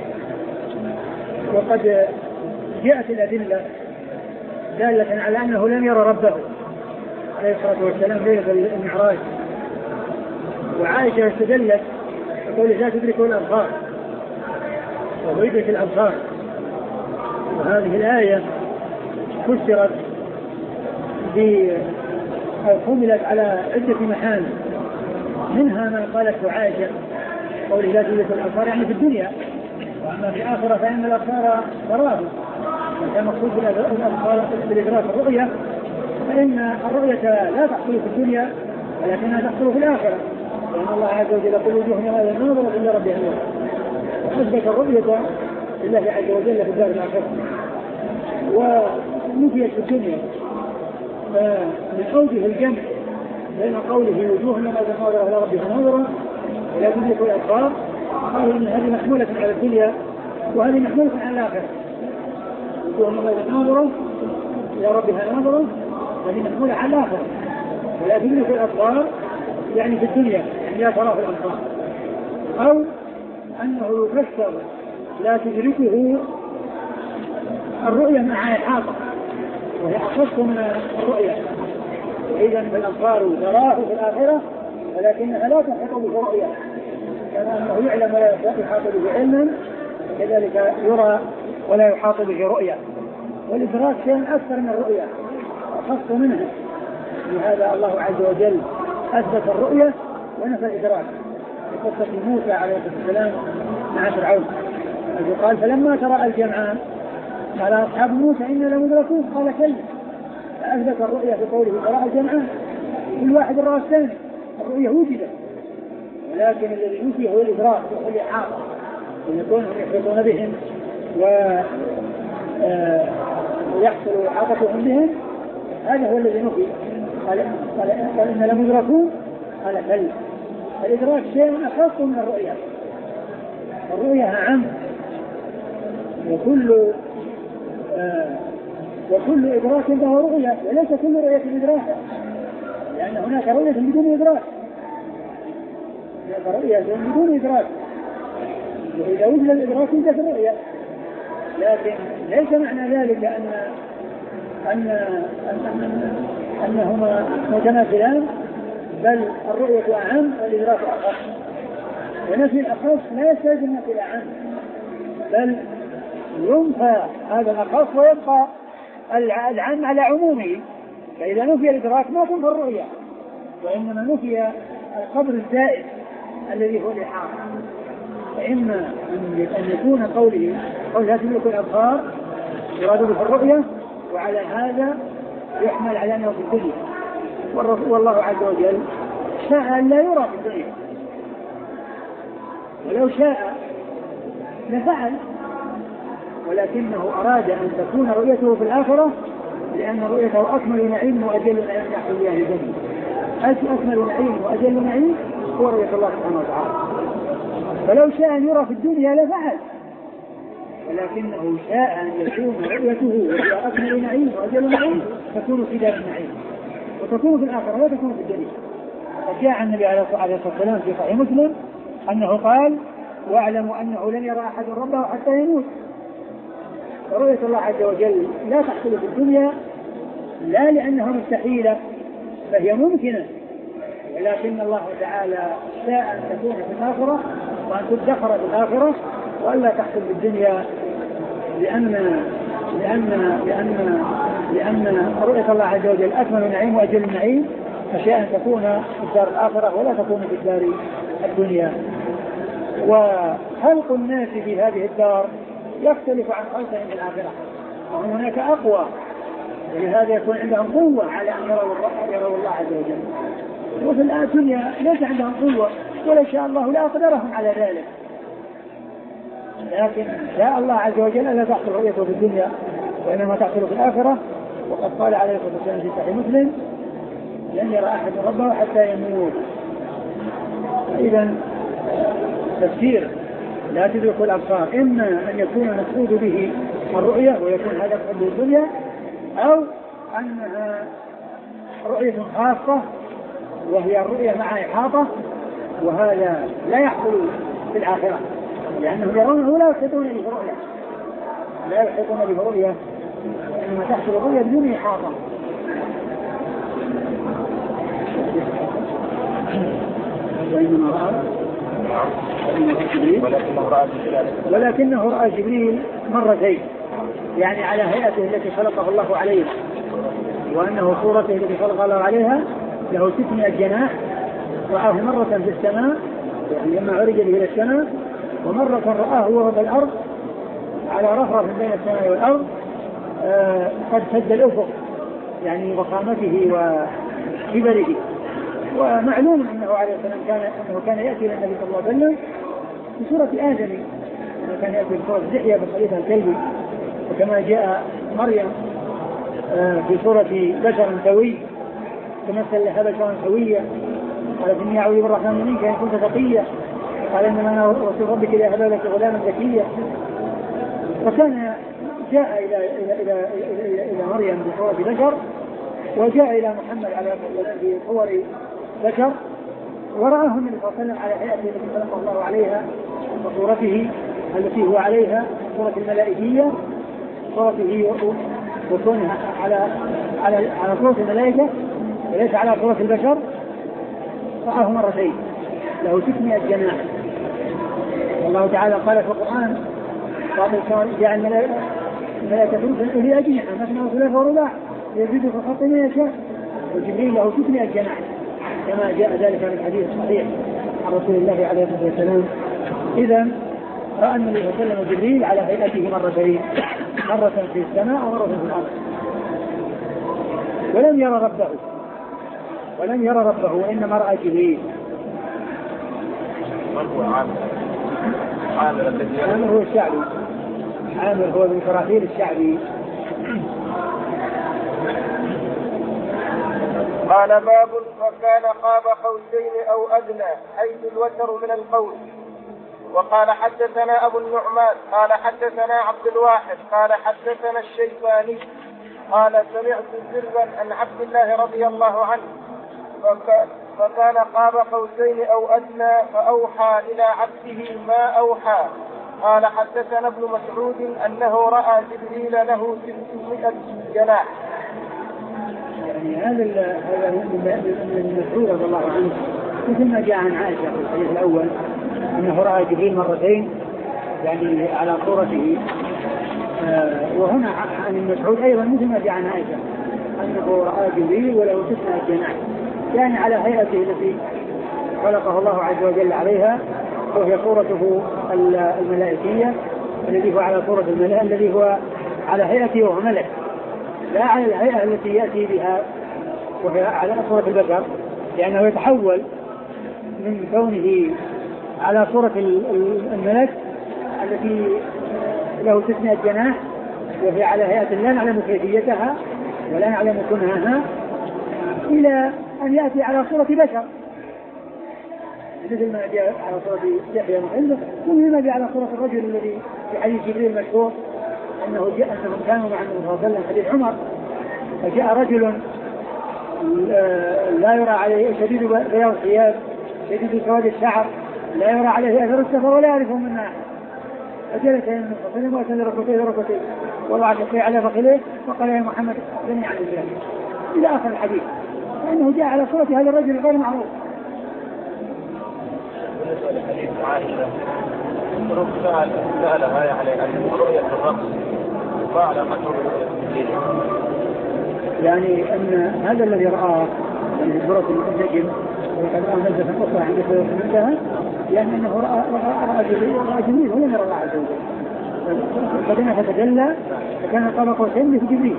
وقد جاءت الأدلة دالة على أنه لم يرى ربه عليه الصلاة والسلام ليلة المعراج. وعائشة استدلت تقول لا تدركه الأبصار ويدرك الأبصار، وهذه الآية فسرت أو حملت على عدة محامل، منها ما قالته عائشة قول لا تدرك الأبصار يعني في الدنيا، وأما في الآخرة فإن الأبصار تراه، وكان مقصود بالأبصار بالإدراك الرؤية، فإن الرؤية لا تحصل في الدنيا ولكنها تحصل في الآخرة، لأن الله عز وجل يقول وجوهنا لا ناظرة إلا ربها النور، وأثبت الرؤية لله عز وجل في الدار الآخرة ونفيت في الدنيا. فمن أوجه الجمع بين قوله وجوهنا لا ناظرة إلا ربها ناظرة ولا تدرك الأبصار، قالوا إن هذه محمولة على الدنيا وهذه محمولة على الآخرة. وجوهنا لا ناظرة إلى ربها ناظرة هذه محمولة على الآخرة، ولا تدرك الأبصار يعني في الدنيا يعني لا تراه الأبصار، أو أنه يفسر لا تدركه الرؤية مع إحاطة وهي أخص من الرؤية، وإذا الأبصار تراه في الآخرة ولكنها لا تحيط به رؤية، كما أنه يعلم ولا يحاط به علما كذلك يرى ولا يحاط به رؤية. والإدراك شيء أكثر من الرؤية أخص منها، لهذا الله عز وجل أثبت الرؤية ونفى الإدراك. في قصة موسى عليه السلام مع فرعون قال فلما ترى الجمعان قال أصحاب موسى إنا لمدركون قال كلا، فأثبت الرؤية في قوله ترى الجمعان، كل واحد رأى الثاني، الرؤية وجدت، ولكن الذي ينفي هو الإدراك وهو الإحاطة، ويكون هم يحيطون بهم ويحصل إحاطتهم بهم، هذا هو الذي نفي. قال قال قال إن لمدركون قال كلا. الإدراك شيء أخص من الرؤية، الرؤية أعم، وكل آه وكل إدراك له رؤية، وليس كل رؤية إدراكا، لأن هناك رؤية بدون إدراك، هناك رؤية بدون إدراك، وإذا وجد الإدراك وجدت الرؤية، لكن ليس معنى ذلك أن أن أن أنهما متماثلان، بل الرؤية أعم والإدراك أخص، ونفي الأخص لا يستلزم نفي الأعم، بل ينفى هذا الأخص ويبقى العام على عمومه. فإذا نفي الإدراك ما تنفى الرؤية، وإنما نفي القدر الزائد الذي هو الإحاطة. فإما أن يكون قوله قول لا تدرك الأبصار يراد به الرؤية، وعلى هذا يحمل على أنه في الدنيا، والله عز وجل شاء أن لا يرى في الدنيا، ولو شاء لفعل، ولكنه أراد أن تكون رؤيته في الآخرة، لأن رؤيته أكمل نعيم وأجل نعيم يحصل بها الجنة. أكمل نعيم وأجل نعيم هو رؤية الله سبحانه وتعالى. فلو شاء أن يرى في الدنيا لفعل، ولكنه شاء أن يكون رؤيته وهي أكمل نعيم وأجل نعيم تكون في دار النعيم، وتكون في الآخرة لا تكون في الدنيا. فجاء النبي عليه الصلاة والسلام في صحيح مسلم أنه قال: واعلم أنه لن يرى أحد ربه حتى يموت. رؤية الله عز وجل لا تحصل في الدنيا، لا لأنها مستحيلة، فهي ممكنة، ولكن الله تعالى شاء أن تكون في الآخرة وأن تدخر في الآخرة وألا تحصل في الدنيا، لأن لأن لأن لأن رؤية الله عز وجل أكمل نعيم وأجل النعيم، فشاء أن تكون في الدار الآخرة ولا تكون في الدار الدنيا. وخلق الناس في هذه الدار يختلف عن خلقهم في الآخرة، وهناك أقوى، ولهذا يكون عندهم قوة على أن يروا الله عز وجل، وفي الدنيا ليس عندهم قوة، ولا شاء الله لا أقدرهم على ذلك، لكن شاء الله عز وجل ألا تحصل رؤيته في الدنيا وإنما تحصل في الآخرة. وقد قال عليه الصلاة والسلام في صحيح مسلم: لن يرى أحد ربه حتى يموت. إذا تفسير لا تدرك الأبصار إما أن يكون المقصود به الرؤية ويكون هذا قبل الدنيا، أو أنها رؤية خاصة وهي الرؤية مع إحاطة، وهذا لا يحصل في الآخرة، لأنهم يرونه لا يحيطون به رؤية، لا يحيطون به رؤية، إنما تحصل الرؤية بدون إحاطة. وإنما رأى ولكنه رأى جبريل مرتين، يعني على هيئته التي خلقه الله عليها، وأنه صورته التي خلق الله عليها له ستمائة جناح، رآه مرة في السماء يعني لما عرج به إلى السماء، ومرة رآه وهو في الأرض على رفرف بين السماء والأرض آه قد سد الأفق يعني بقامته وكبره. ومعلوم أنه عليه السلام كان أنه كان يأتي إلى النبي صلى الله عليه وسلم في سورة آدم، كان يأتي في سورة دحية بخليفة الكلب، وكما جاء مريم آه في سورة بشر سوي تمثل لها بشرا سويا، قالت إني أعوذ بالرحمن منك إن كنت تقيا، قال إنما أنا رسول ربك لأهب لك غلاما زكيا. فكان جاء إلى إلى إلى إلى, إلى مريم بصورة بشر، وجاء إلى محمد على بصور بشر، ورآه النبي صلى الله عليه وسلم على هيئته التي خلق الله عليها وصورته التي هو عليها، صورة الملائكية، صورته وكونها على على على صورة الملائكة وليس على صورة البشر. رآه مرتين له ستمائة جناح. والله تعالى قال في القرآن: قال جاء الملائكة رسلا أولي أجنحة مثنى وثلاث ورباع يزيد في الخلق ما يشاء، وجبريل له ستمائة جناح، كما جاء ذلك في الحديث الصحيح عن رسول الله عليه الصلاة والسلام. إذا رأى النبي صلى الله عليه وسلم جبريل على هيئته مرتين، مرة في السماء ومرة في الأرض، ولم يرى ربه ولم يرى ربه وإنما رأى جبريل. عامر هو الشعبي، عامر هو من كراثير الشعبي. قال: باب وكان قاب قوسين أو أدنى حيث الوتر من القول. وقال: حدثنا أبو النعمان قال حدثنا عبد الواحد قال حدثنا الشيباني قال: سمعت سرا عن عبد الله رضي الله عنه فكان قاب قوسين أو أدنى فأوحى إلى عبده ما أوحى. قال: حدثنا ابن مسعود أنه رأى جبريل له ستمائة جناح. يعني هذا هذا من مسعود رضي الله عنه مثل ما جاء عن عائشة في الحديث الأول أنه رأى جبريل مرتين يعني على صورته، آه وهنا عن مسعود أيضا مثل ما جاء عن عائشة أنه رأى جبريل وله ستمائة جناح، يعني على هيئته التي خلقه الله عز وجل عليها وهي صورته الملائكية الذي هو على صورة الملائكة الذي هو على هيئته وهو ملك، لا على الهيئة التي يأتي بها وهي على صورة البشر، لأنه يتحول من كونه على صورة الملك التي له تسمية جناح وهي على هيئة لا نعلم كيفيتها ولا نعلم كنهها، إلى أن يأتي على صورة بشر مثل ما جاء على صورة يحيى محمد، ومثل ما جاء على صورة الرجل الذي في حديث جبريل المشهور أنه جاء أنهم كانوا مع النبي صلى الله عليه وسلم حديث عمر، فجاء رجل لا يرى عليه شديد بياض الثياب شديد سواد الشعر لا يرى عليه أثر السفر ولا يعرفه من أحد، فجلس النبي صلى الله عليه وسلم وأتى ركبتيه ركبتيه ووضع كفيه على فخذيه وقال يا محمد أخبرني عن الإسلام إلى آخر الحديث، لأنه جاء على صورة هذا الرجل غير معروف. بالنسبة لحديث عائشة سألها يعني عن رؤية الرقص ما علاقته برؤية يعني أن هذا الذي رآه من سورة النجم وقد رأى نزلة أخرى عند سورة المنتهى، يعني أنه رأى رأى جبريل ولم يرى الله عز وجل، فبنى فتجلى فكان قاب قوسين مثل جبريل.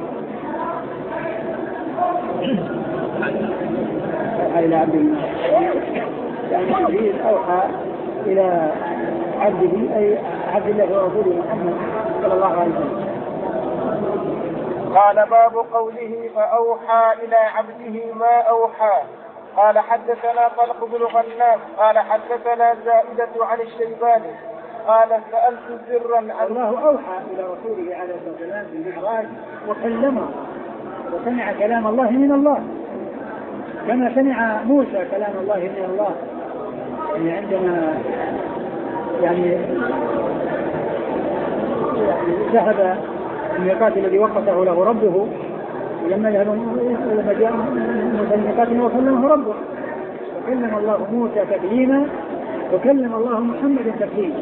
أوحى إلى عبد الله، يعني جبريل أوحى إلى عبده أي عبد الله ورسوله محمد صلى الله عليه وسلم. قال باب قوله فأوحى إلى عبده ما أوحى. قال حدثنا طلق بن غنام قال حدثنا زائدة عن الشيباني قال سألت سرا عن الله أوحى إلى رسوله عليه الصلاة والسلام في المعراج وكلمه وسمع كلام الله من الله كما سمع موسى كلام الله من الله. يعني عندما يعني ذهب الميقات الذي وقته له ربه، ولما ذهب لما جاء موسى الميقات وكلمه ربه وكلم الله موسى تكليما وكلم الله محمد تكليما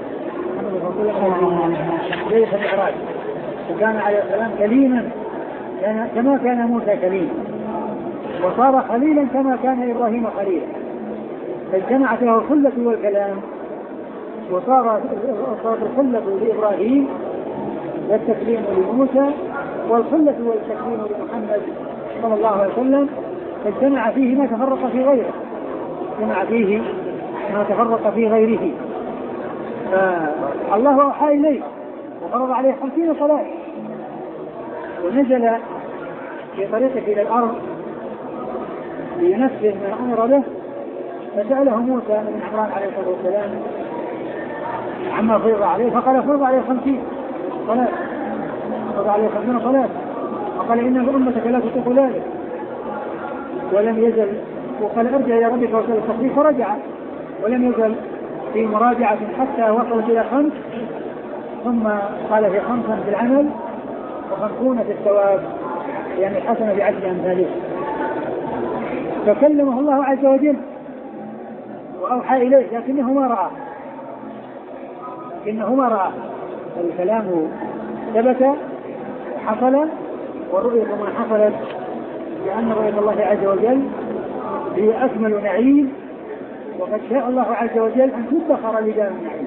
ليس المعراج، وكان عليه السلام كليما كما كان موسى كليما، وصار خليلا كما كان إبراهيم خليلا، فاجتمعت له الخلة والكلام، وصار صارت الخلة لإبراهيم والتكليم لموسى والخلة والتكليم لمحمد صلى الله عليه وسلم، فاجتمع فيه ما تفرق في غيره اجتمع فيه ما تفرق في غيره. فالله أوحى إليه وفرض عليه خمسين صلاة، ونزل في طريقه إلى الأرض لينفذ ما أمر له، فسأله موسى بن عمران عليه الصلاة والسلام عما فرض عليه، فقال فرض عليه خمسين صلاة فرض عليه خمسين صلاة، وقال إن أمتك لا تطيق ذلك، ولم يزل وقال ارجع إلى ربك وسأل التخفيف فرجع، ولم يزل في مراجعة حتى وصلت إلى خمس، ثم قال في خمسا في العمل وخمسون في الثواب، يعني حسن بعشر أمثاله. فكلمه الله عز وجل وأوحى إليه لكنه ما رأى لكنه ما رأى الكلام ثبت وحصل، والرؤية ما حصلت، لأن رؤية الله عز وجل هي أكمل نعيم، وقد شاء الله عز وجل أن تدخر لدار النعيم.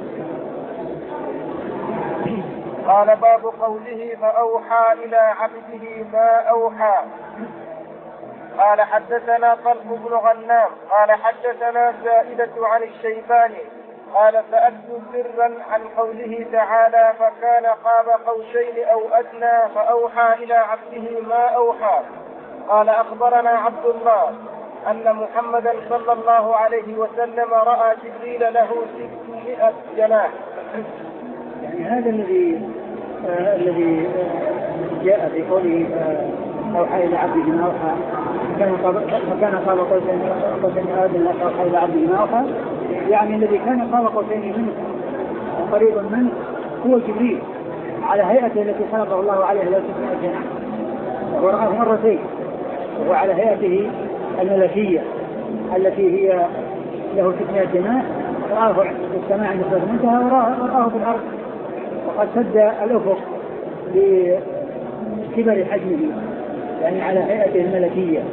قال باب قوله فأوحى إلى عبده ما أوحى. قال حدثنا طلق بن غنام قال حدثنا زائدة عن الشيباني قال سألت سرا عن قوله تعالى فكان قاب قوسين أو أدنى فأوحى إلى عبده ما أوحى. قال أخبرنا عبد الله أن محمدا صلى الله عليه وسلم رأى جبريل له ستمائة جناح. يعني هذا الذي آه الذي آه جاء في قوله آه أوحى إلى عبده ما أوحى فكان قاب قوسين أو أدنى فأوحى إلى عبده ما أوحى، يعني الذي كان قاب قوسين منه قريبا منه هو جبريل على هيئته التي خلقه الله عليها له ستمائة جناح، ورآه مرتين، وهو على هيئته الملكية التي هي له ستمائة جناح، رآه في السماء عند سورة المنتهى ورآه في الأرض، وقد سد الأفق بكبر حجمه، يعني على هيئته الملكية.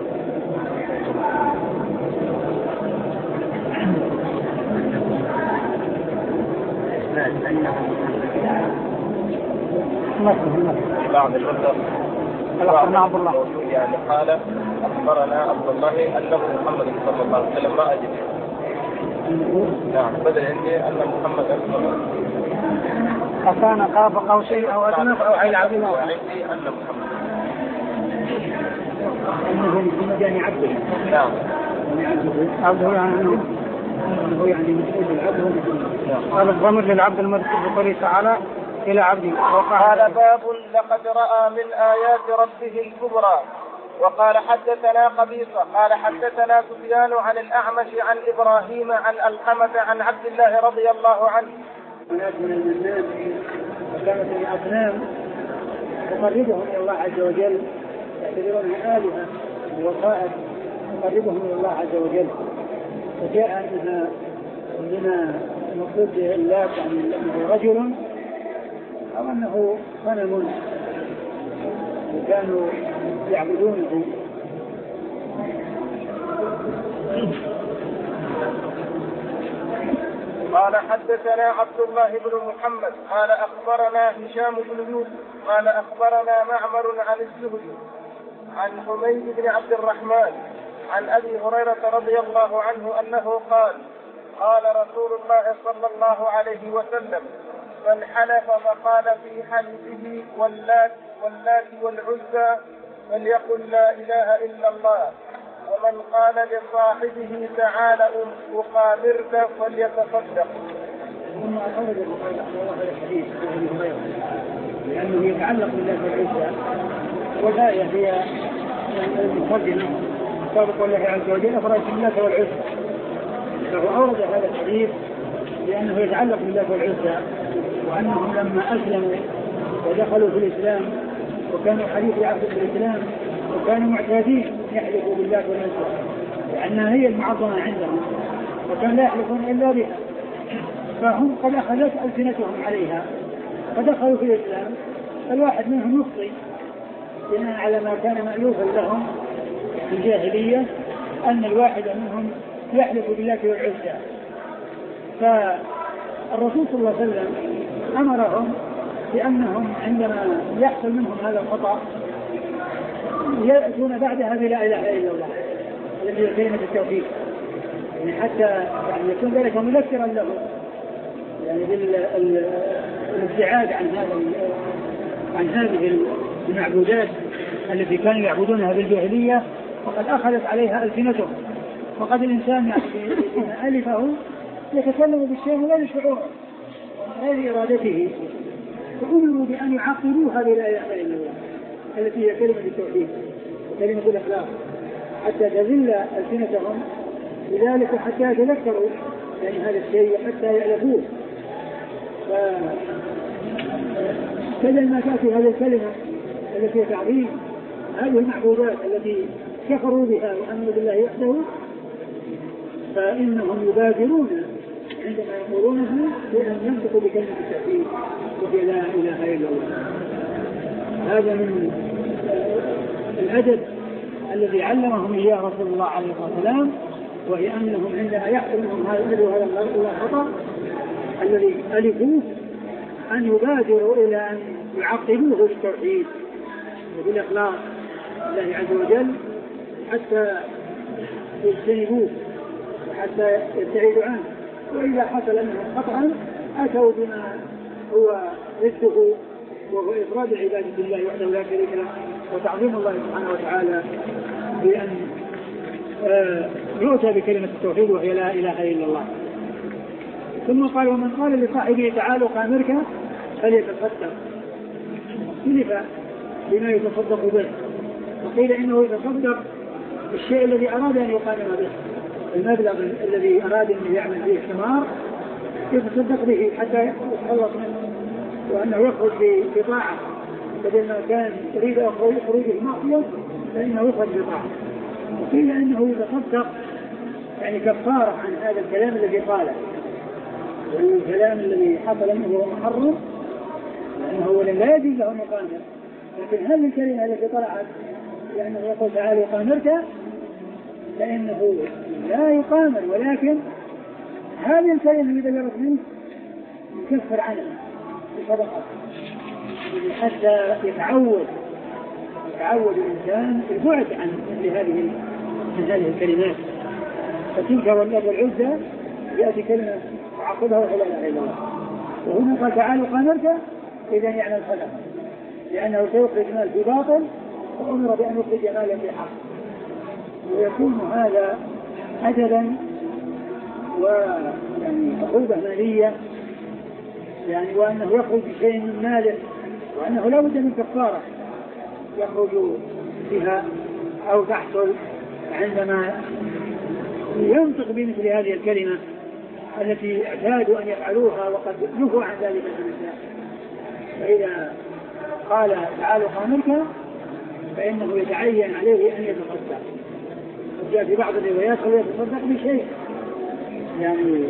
بعض الأسر بعض الله يعني قال أخبرنا عبد الله أنه محمد صلى الله عليه وسلم ما أجد. نعم بدل عندي أن محمد صلى الله عليه وسلم أكان قاب قوسين أو أدنى أو عين عبد الله. عندي أن محمد أنه في مكان عبده. نعم عبده يعني أنه يعني مسؤول العبد. قال الضمير للعبد المذكور بقوله تعالى إلى عبده. قال باب لقد رأى من آيات ربه الكبرى. وقال حدثنا قبيصة قال حدثنا سفيان عن الأعمش عن إبراهيم عن القمة عن عبد الله رضي الله عنه. هناك من الناس وكانت من أصنام تقربهم إلى الله عز وجل يعتبرونها آلهة ووسائل تقربهم إلى الله عز وجل. فجاء أنها عندنا المقصود بالله يعني أنه رجل أو أنه صنم وكانوا يعبدونه. قال حدثنا عبد الله بن محمد قال أخبرنا هشام بن يوسف قال أخبرنا معمر عن الزهري عن حميد بن عبد الرحمن عن أبي هريرة رضي الله عنه أنه قال قال رسول الله صلى الله عليه وسلم من حلف فقال في حلفه واللات واللات والعزى فليقل لا إله إلا الله ومن قال لصاحبه تعال أقامرك فليتصدق. ثم أورد البخاري رحمه الله هذا الحديث عن أبي هريرة لأنه يتعلق بالله والعزى والآية هي المقدمة سابق الله عز وجل أفراد الله والعزى. فهو أورد هذا الحديث لأنه يتعلق بالله والعزى وأنهم لما أسلموا ودخلوا في الإسلام وكانوا حديث عهد في الإسلام وكانوا معتادين يحلفوا بالله والعزى لأنها هي المعظمة عندهم وكان لا يحلفون إلا بها. فهم قد أخذت ألسنتهم عليها فدخلوا في الإسلام. الواحد منهم يخطئ بناء على ما كان مألوفا لهم في الجاهلية أن الواحد منهم يحلف بالله والعزى. فالرسول صلى الله عليه وسلم أمرهم بأنهم عندما يحصل منهم هذا الخطأ يأتون بعدها بلا إله إلا الله الذي هي كلمة التوحيد يعني حتى يعني يكون ذلك مذكرا له يعني بالابتعاد عن هذا عن هذه المعبودات التي كانوا يعبدونها بالجاهلية وقد أخذت عليها ألسنتهم. وقد الإنسان يعني إذا ألفه يتكلم بالشيء لا يشعره هذه إرادته. فأمروا بأن يعقلوا هذه لا إله إلا الله التي هي كلمة التوحيد وكلمة الإخلاص حتى تذل ألسنتهم لذلك حتى يتذكروا يعني هذا الشيء حتى يعرفوه. فبدل ما تأتي هذه الكلمة التي هي تعظيم هذه المعبودات التي كفروا بها وأمنوا بالله وحده فإنهم يبادرون عندما يأمرونه بأن ينطقوا بكلمة التوحيد وهي لا إله إلا الله. هذا من الأدب الذي علمهم إياه رسول الله عليه الصلاة والسلام وهي أنهم عندما يحصل منهم هذا الخطأ الذي ألفوه أن يبادروا إلى أن يعقبوه بالتوحيد وبالإخلاص لله عز وجل حتى يجتنبوه وحتى يبتعدوا عنه. وإذا حصل منهم خطأ أتوا بما هو ضده وهو إفراد عبادة الله وحده لا شريك له وتعظيم الله سبحانه وتعالى بأن يؤتى بكلمة التوحيد وهي لا إله إلا الله. ثم قال ومن قال لصاحبه تعالوا قامرك فليتصدق اختلف بما يتصدق به. وقيل إنه يتصدق بالشيء الذي أراد أن يقامر به المبلغ الذي أراد أن يعمل فيه الثمار يتصدق به حتى يتخلص منه وأنه يخرج بطاعة بدل ما كان يريد خروج المعصية فإنه يخرج بطاعة. وقيل إنه يتصدق يعني كفارة عن هذا الكلام الذي قاله وأن الكلام الذي حصل منه هو محرم لأنه هو لا يجوز له أن يقامر. لكن هذه الكلمة التي طلعت لأنه يقول تعالى قامرك فإنه لا يقامر ولكن هذه الكلمة التي جرت منه يكفر عنها بصدقة حتى يتعود يتعود الإنسان البعد عن مثل هذه من هذه الكلمات. فتلك والله والعزة يأتي كلمة وعقبها ولا إله إلا الله. وهنا قال تعالى قامرك إذا يعمل صدقة لأنه سيخرج مال في باطل وأمر بأن يخرج مالا في حق، ويكون هذا أجلا ويعني عقوبة مالية يعني، وأنه يخرج بشيء من ماله، وأنه لا بد من كفارة يخرج بها أو تحصل عندما ينطق بمثل هذه الكلمة التي اعتادوا أن يفعلوها وقد نهوا عن ذلك الإنسان. فإذا قال تعالوا قامرك فإنه يتعين عليه أن يتصدق. وجاء في بعض الروايات هو يتصدق بشيء يعني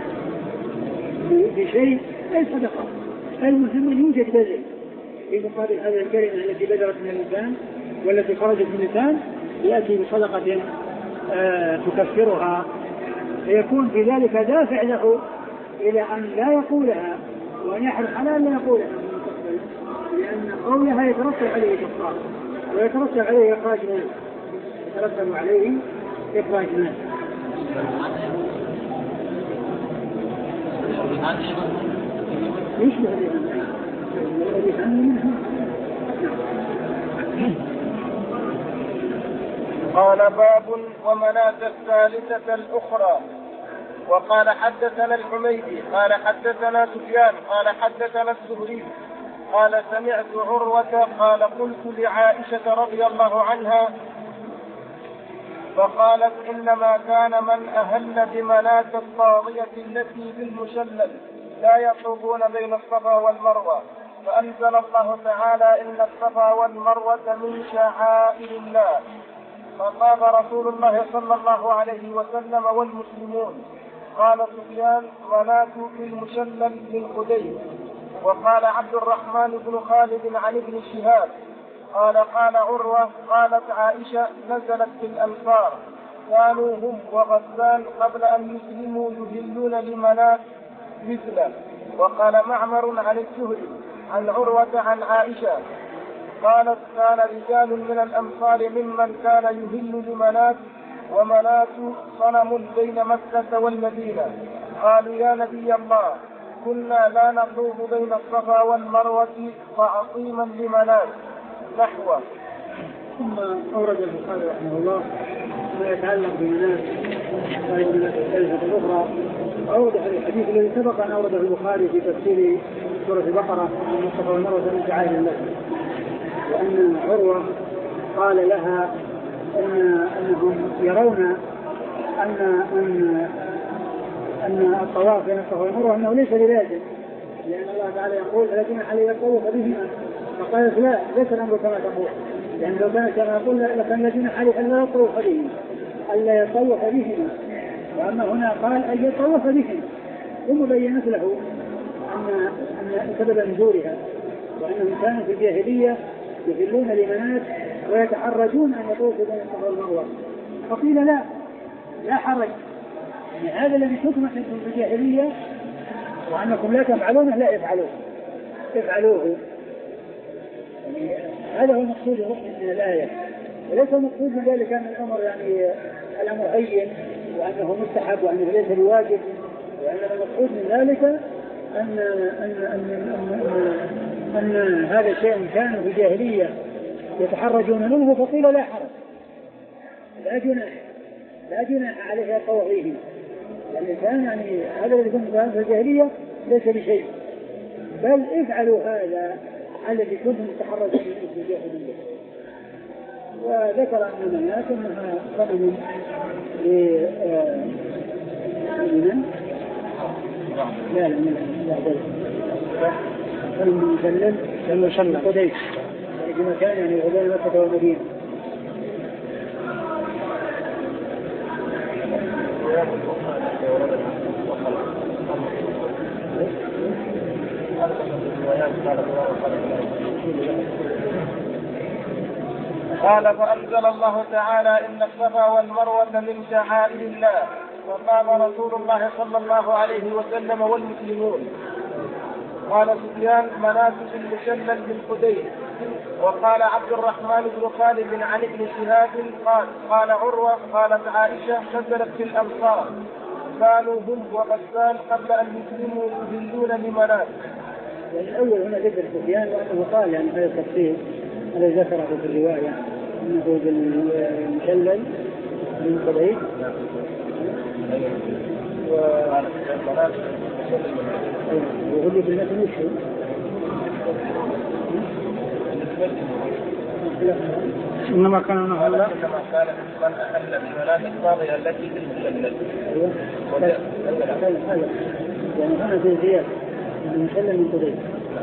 بشيء أي صدقة. المهم أن يوجد بذل في مقابل هذه الكلمة التي بدرت من الإنسان والتي خرجت من الإنسان، يأتي بصدقة آه تكفرها، فيكون في ذلك دافع له إلى أن لا يقولها وأن يحرص على أن لا يقولها، لأن قولها يترتب عليه كفار ويترتب عليه إخراج مال يترتب عليه إخراج مال. يشبه الذي عنه. قال باب ومناة الثالثة الأخرى. وقال حدثنا الحميدي قال حدثنا سفيان قال حدثنا الزهري قال سمعت عروة قال قلت لعائشة رضي الله عنها فقالت إنما كان من أهل بمناة الطاغية التي في المشلل لا يطوفون بين الصفا والمروة، فأنزل الله تعالى إن الصفا والمروة من شعائر الله، فطاف رسول الله صلى الله عليه وسلم والمسلمون. قال سفيان مناة في المشلل للخدير. وقال عبد الرحمن بن خالد عن ابن شهاب قال قال عروة قالت عائشة نزلت في الأنصار كانوا هم وغسان قبل أن يسلموا يهلون لمناة مثله. وقال معمر عن الزهري عن عروة عن عائشة قالت كان رجال من الأنصار ممن كان يهل لمناة ومناة صنم بين مكة والمدينة. قالوا يا نبي الله كنا لا نطوف بين الصفا والمروة فعصيما لمناة نحوه. ثم أورد البخاري رحمه الله ما يتعلق بمناة الثالثة الأخرى، أورد الحديث الذي سبق أن أورده البخاري في تفسير سورة البقرة أن الصفا والمروة من شعائر الله، وأن عروة قال لها أن أنهم يرون أن أن أن الطواف بين الصفا والمروة أنه ليس بلازم، لأن الله تعالى يقول الذين عليه يطوف بهما، فقالت لا ليس الأمر كما تقول، لأن لو كان كما يقول لكان الذين عليه أن لا يطوف بهما ألا يطوف بهما، وأما هنا قال أن يطوف بهما. ثم بينت له أن أن سبب نزولها وأنهم كانوا في الجاهلية يهلون لمنات ويتحرجون أن يطوفوا بين الصفا والمروة، فقيل لا لا حرج، يعني هذا الذي كنتم في الجاهلية وأنكم لا تفعلونه لا يفعلوه افعلوه. يعني هذا هو المقصود من الآية، وليس المقصود من ذلك أن الأمر يعني الأمر هين وأنه مستحب وأنه ليس بواجب، وأنما المقصود من ذلك أن أن أن أن, أن, أن هذا الشيء كان في الجاهلية يتحرجون منه، فقيل لا حرج لا جناح لا جناح عليه طوعيه، لأن كان يعني هذا الذي كنتم في الجاهلية ليس بشيء، بل افعلوا هذا الذي كنتم تتحرجون منه في الجاهلية. وذكر أن الناس أنها صنم لمن لا لا لا صنم مسلل للمشلل قديس في مكان يعني بين مكة والمدينة. قال فأنزل الله تعالى إن الصفا والمروة من شعائر الله، وقام رسول الله صلى الله عليه وسلم والمسلمون. قال سفيان مناسك المشلل بن خديج. وقال عبد الرحمن بن خالد عن ابن شهاب قال قال عروة قالت عائشة نزلت في الأمصار كانوا هم وغسان قبل أن يسلموا يهلون لمناسك. الأول هنا ذكر سفيان وأنه قال يعني هذا التفسير الذي ذكره في الرواية أنه بالمشلل بن خديج ويقول لي بالمثل وشو إنما كان هلا كما قال من أهل بمناسك الماضية التي في المشلل. يعني هنا في زيادة المشلل من خديج.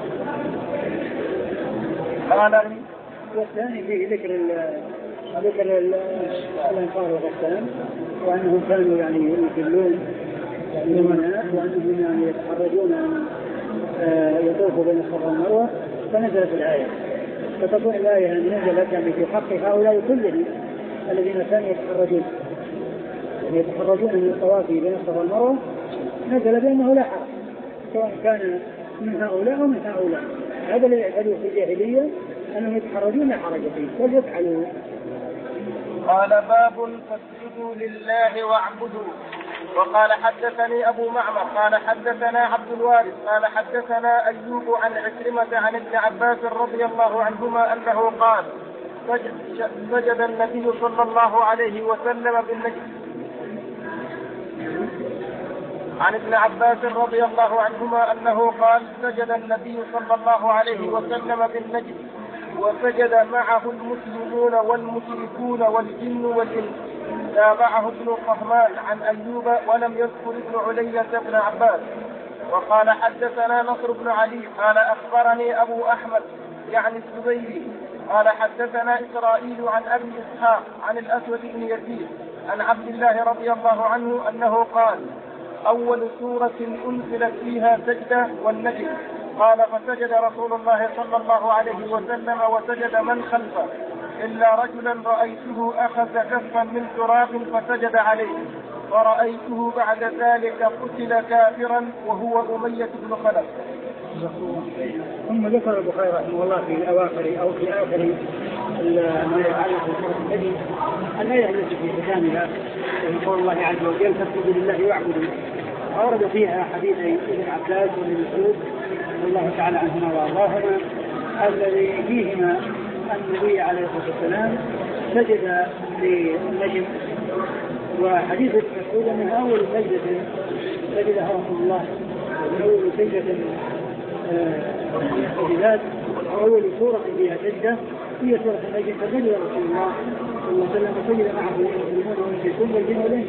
قال والثاني فيه ذكر ذكر الأنصار والغسان وأنهم كانوا يعني يكلون لمناء وأنهم يعني يتحرجون أن يطوفوا بين الصفا والمروة فنزلت الآية. فتكون الآية أن نزلت يعني في حق هؤلاء كلهم الذين كانوا يتحرجون يعني يتحرجون من الطواف بين الصفا والمروة نزل بأنه لا حرج سواء كان من هؤلاء أو من هؤلاء. هذا الذي يعتبره في الجاهلية أنهم يتحرجون لا حرج فيه فليفعلوا. قال باب فاسجدوا لله واعبدوا. وقال حدثني أبو معمر قال حدثنا عبد الوارث قال حدثنا أيوب عن عكرمة عن ابن عباس رضي الله عنهما أنه قال سجد النبي صلى الله عليه وسلم بالنجم. عن ابن عباس رضي الله عنهما أنه قال سجد النبي صلى الله عليه وسلم بالنجم وسجد معه المسلمون والمشركون والجن والإنس. تابعه ابن قهمان عن أيوب ولم يذكر ابن علية بن عباس. وقال حدثنا نصر بن علي قال أخبرني أبو أحمد يعني الزبيري قال حدثنا إسرائيل عن أبي إسحاق عن الأسود بن يزيد عن عبد الله رضي الله عنه أنه قال أول سورة أنزلت فيها سجدة والنجم. قال فسجد رسول الله صلى الله عليه وسلم وسجد من خلفه إلا رجلا رأيته أخذ كفا من تراب فسجد عليه ورأيته بعد ذلك قتل كافرا وهو أمية بن خلف. ثم ذكر البخاري رحمه الله في أواخر أو في آخر ما يتعلق بسورة النجم الآية التي في ختامها في قول الله عز وجل فاسجدوا لله واعبدوا. أورد فيها حديث ابن عباس وابن مسعود رضي الله تعالى عنهما وأرضاهما الذي فيهما النبي عليه الصلاة والسلام سجد للنجم. وحديث ابن مسعود أنها أول سجدة سجدها رسول الله أول سجدة سجدات أول سورة فيها سجدة هي سورة النجم فسجد رسول الله صلى الله عليه وسلم وسجد معه المسلمون والمشركون والجن والإنس.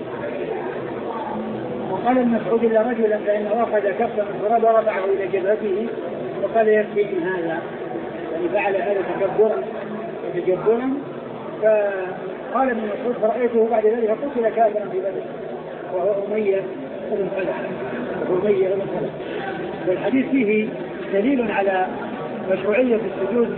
وقال ابن مسعود إلا رجلا فإنه أخذ كفا من تراب ورفعه إلى جبهته وقال يكفي من هذا يعني فعل هذا تكبرا وتجبرا. فقال ابن مسعود فرأيته بعد ذلك قتل كافرا في بدر وهو أمية بن خلف أمية بن خلف. والحديث فيه دليل على مشروعية السجود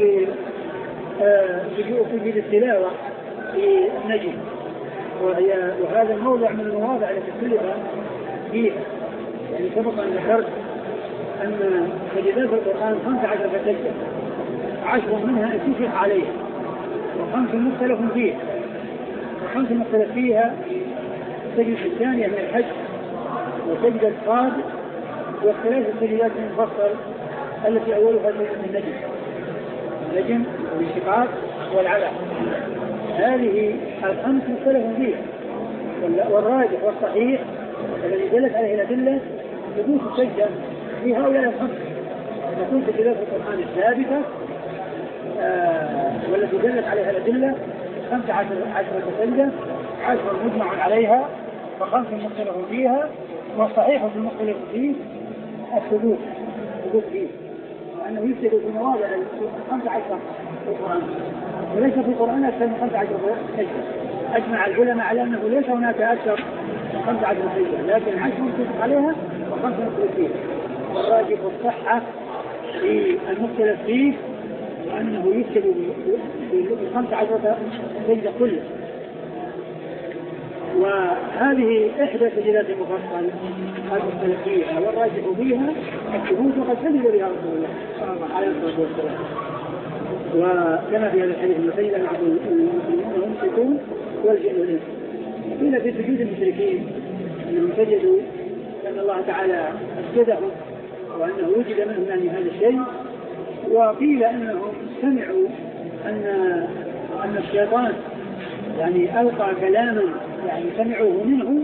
بسجود التلاوة في النجم وهي وهذا الموضع من المواضع التي اختلف فيها. يعني سبق أن ذكرت أن سجدات القرآن خمسة عشر سجدة عشر منها اتفق عليها وخمس مختلف فيها. وخمس مختلف فيها السجدة الثانية من الحج وسجدة الصاد واختلاف السجدات المفصل التي أولها سجدة النجم النجم والانشقاق والعلق. هذه الخمس مختلف فيها والراجح والصحيح الذي دلت عليه الأدلة ثبوت السجدة في هؤلاء الخمس تكون سجدات القرآن الثابتة آه والتي دلت عليها الأدلة خمسة عشر عشرة سجدة عشر مجمع عليها وخمس مختلف فيها والصحيح في المختلف فيه الثبوت الثبوت فيه لأنه يسجد في مواضع خمسة عشر في القرآن وليس في القرآن أكثر من خمسة عشر سجدة. أجمع العلماء على أنه ليس هناك أكثر من خمسة عشر سجدة لكن عشر مختلف عليها وخمسة مختلف فيها. والراجح الصحة في المختلف فيه وأنه يسجد بخمسة عشر سجدة كله وهذه إحدى تسجيلات المفصل المختلف فيها والراجح فيها الشهود وقد شهد بها رسول الله صلى الله عليه وسلم. وكما في هذا الحديث المسيء لا يعبد المسلمون هم يمسكون والجن والإنس. قيل في سجود المشركين أنهم سجدوا أن الله تعالى أسجدهم وأنه وجد منهم يعني هذا الشيء. وقيل أنهم سمعوا أن أن الشيطان يعني ألقى كلاما يعني سمعوه منه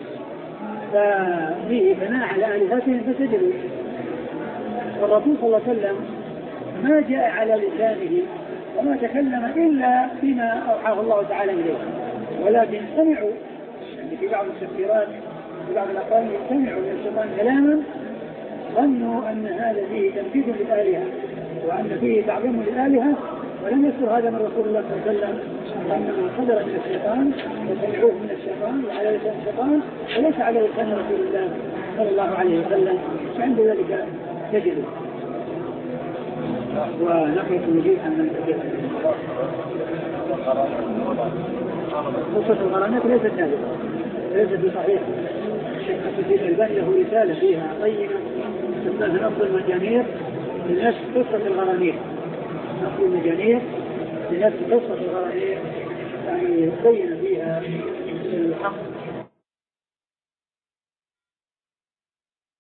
ففيه ثناء على آلهتهم فسجدوا. والرسول صلى الله عليه وسلم ما جاء على لسانه وما تكلم إلا فيما أوحاه الله تعالى إليه، ولكن سمعوا يعني في بعض التفسيرات في بعض الأقوال سمعوا من الشيطان كلاما ظنوا أن هذا فيه تنفيذ للآلهة وأن فيه تعظيم للآلهة، ولم يذكر هذا من رسول الله صلى الله عليه وسلم أنه صدر من الشيطان وسمعوه من الشيطان وعلى لسان الشيطان وليس على لسان رسول الله صلى الله عليه وسلم، فعند ذلك سجدوا. ونقل المجيء عن من سجد. قصة الغرامات ليست نازلة ليست بصحيح. الشيخ السيد الألباني له رسالة فيها طيبة سماها نقل المجانير لنفس قصة الغرامير. نقل المجانير لنفس قصة الغرامير يعني بين فيها الحق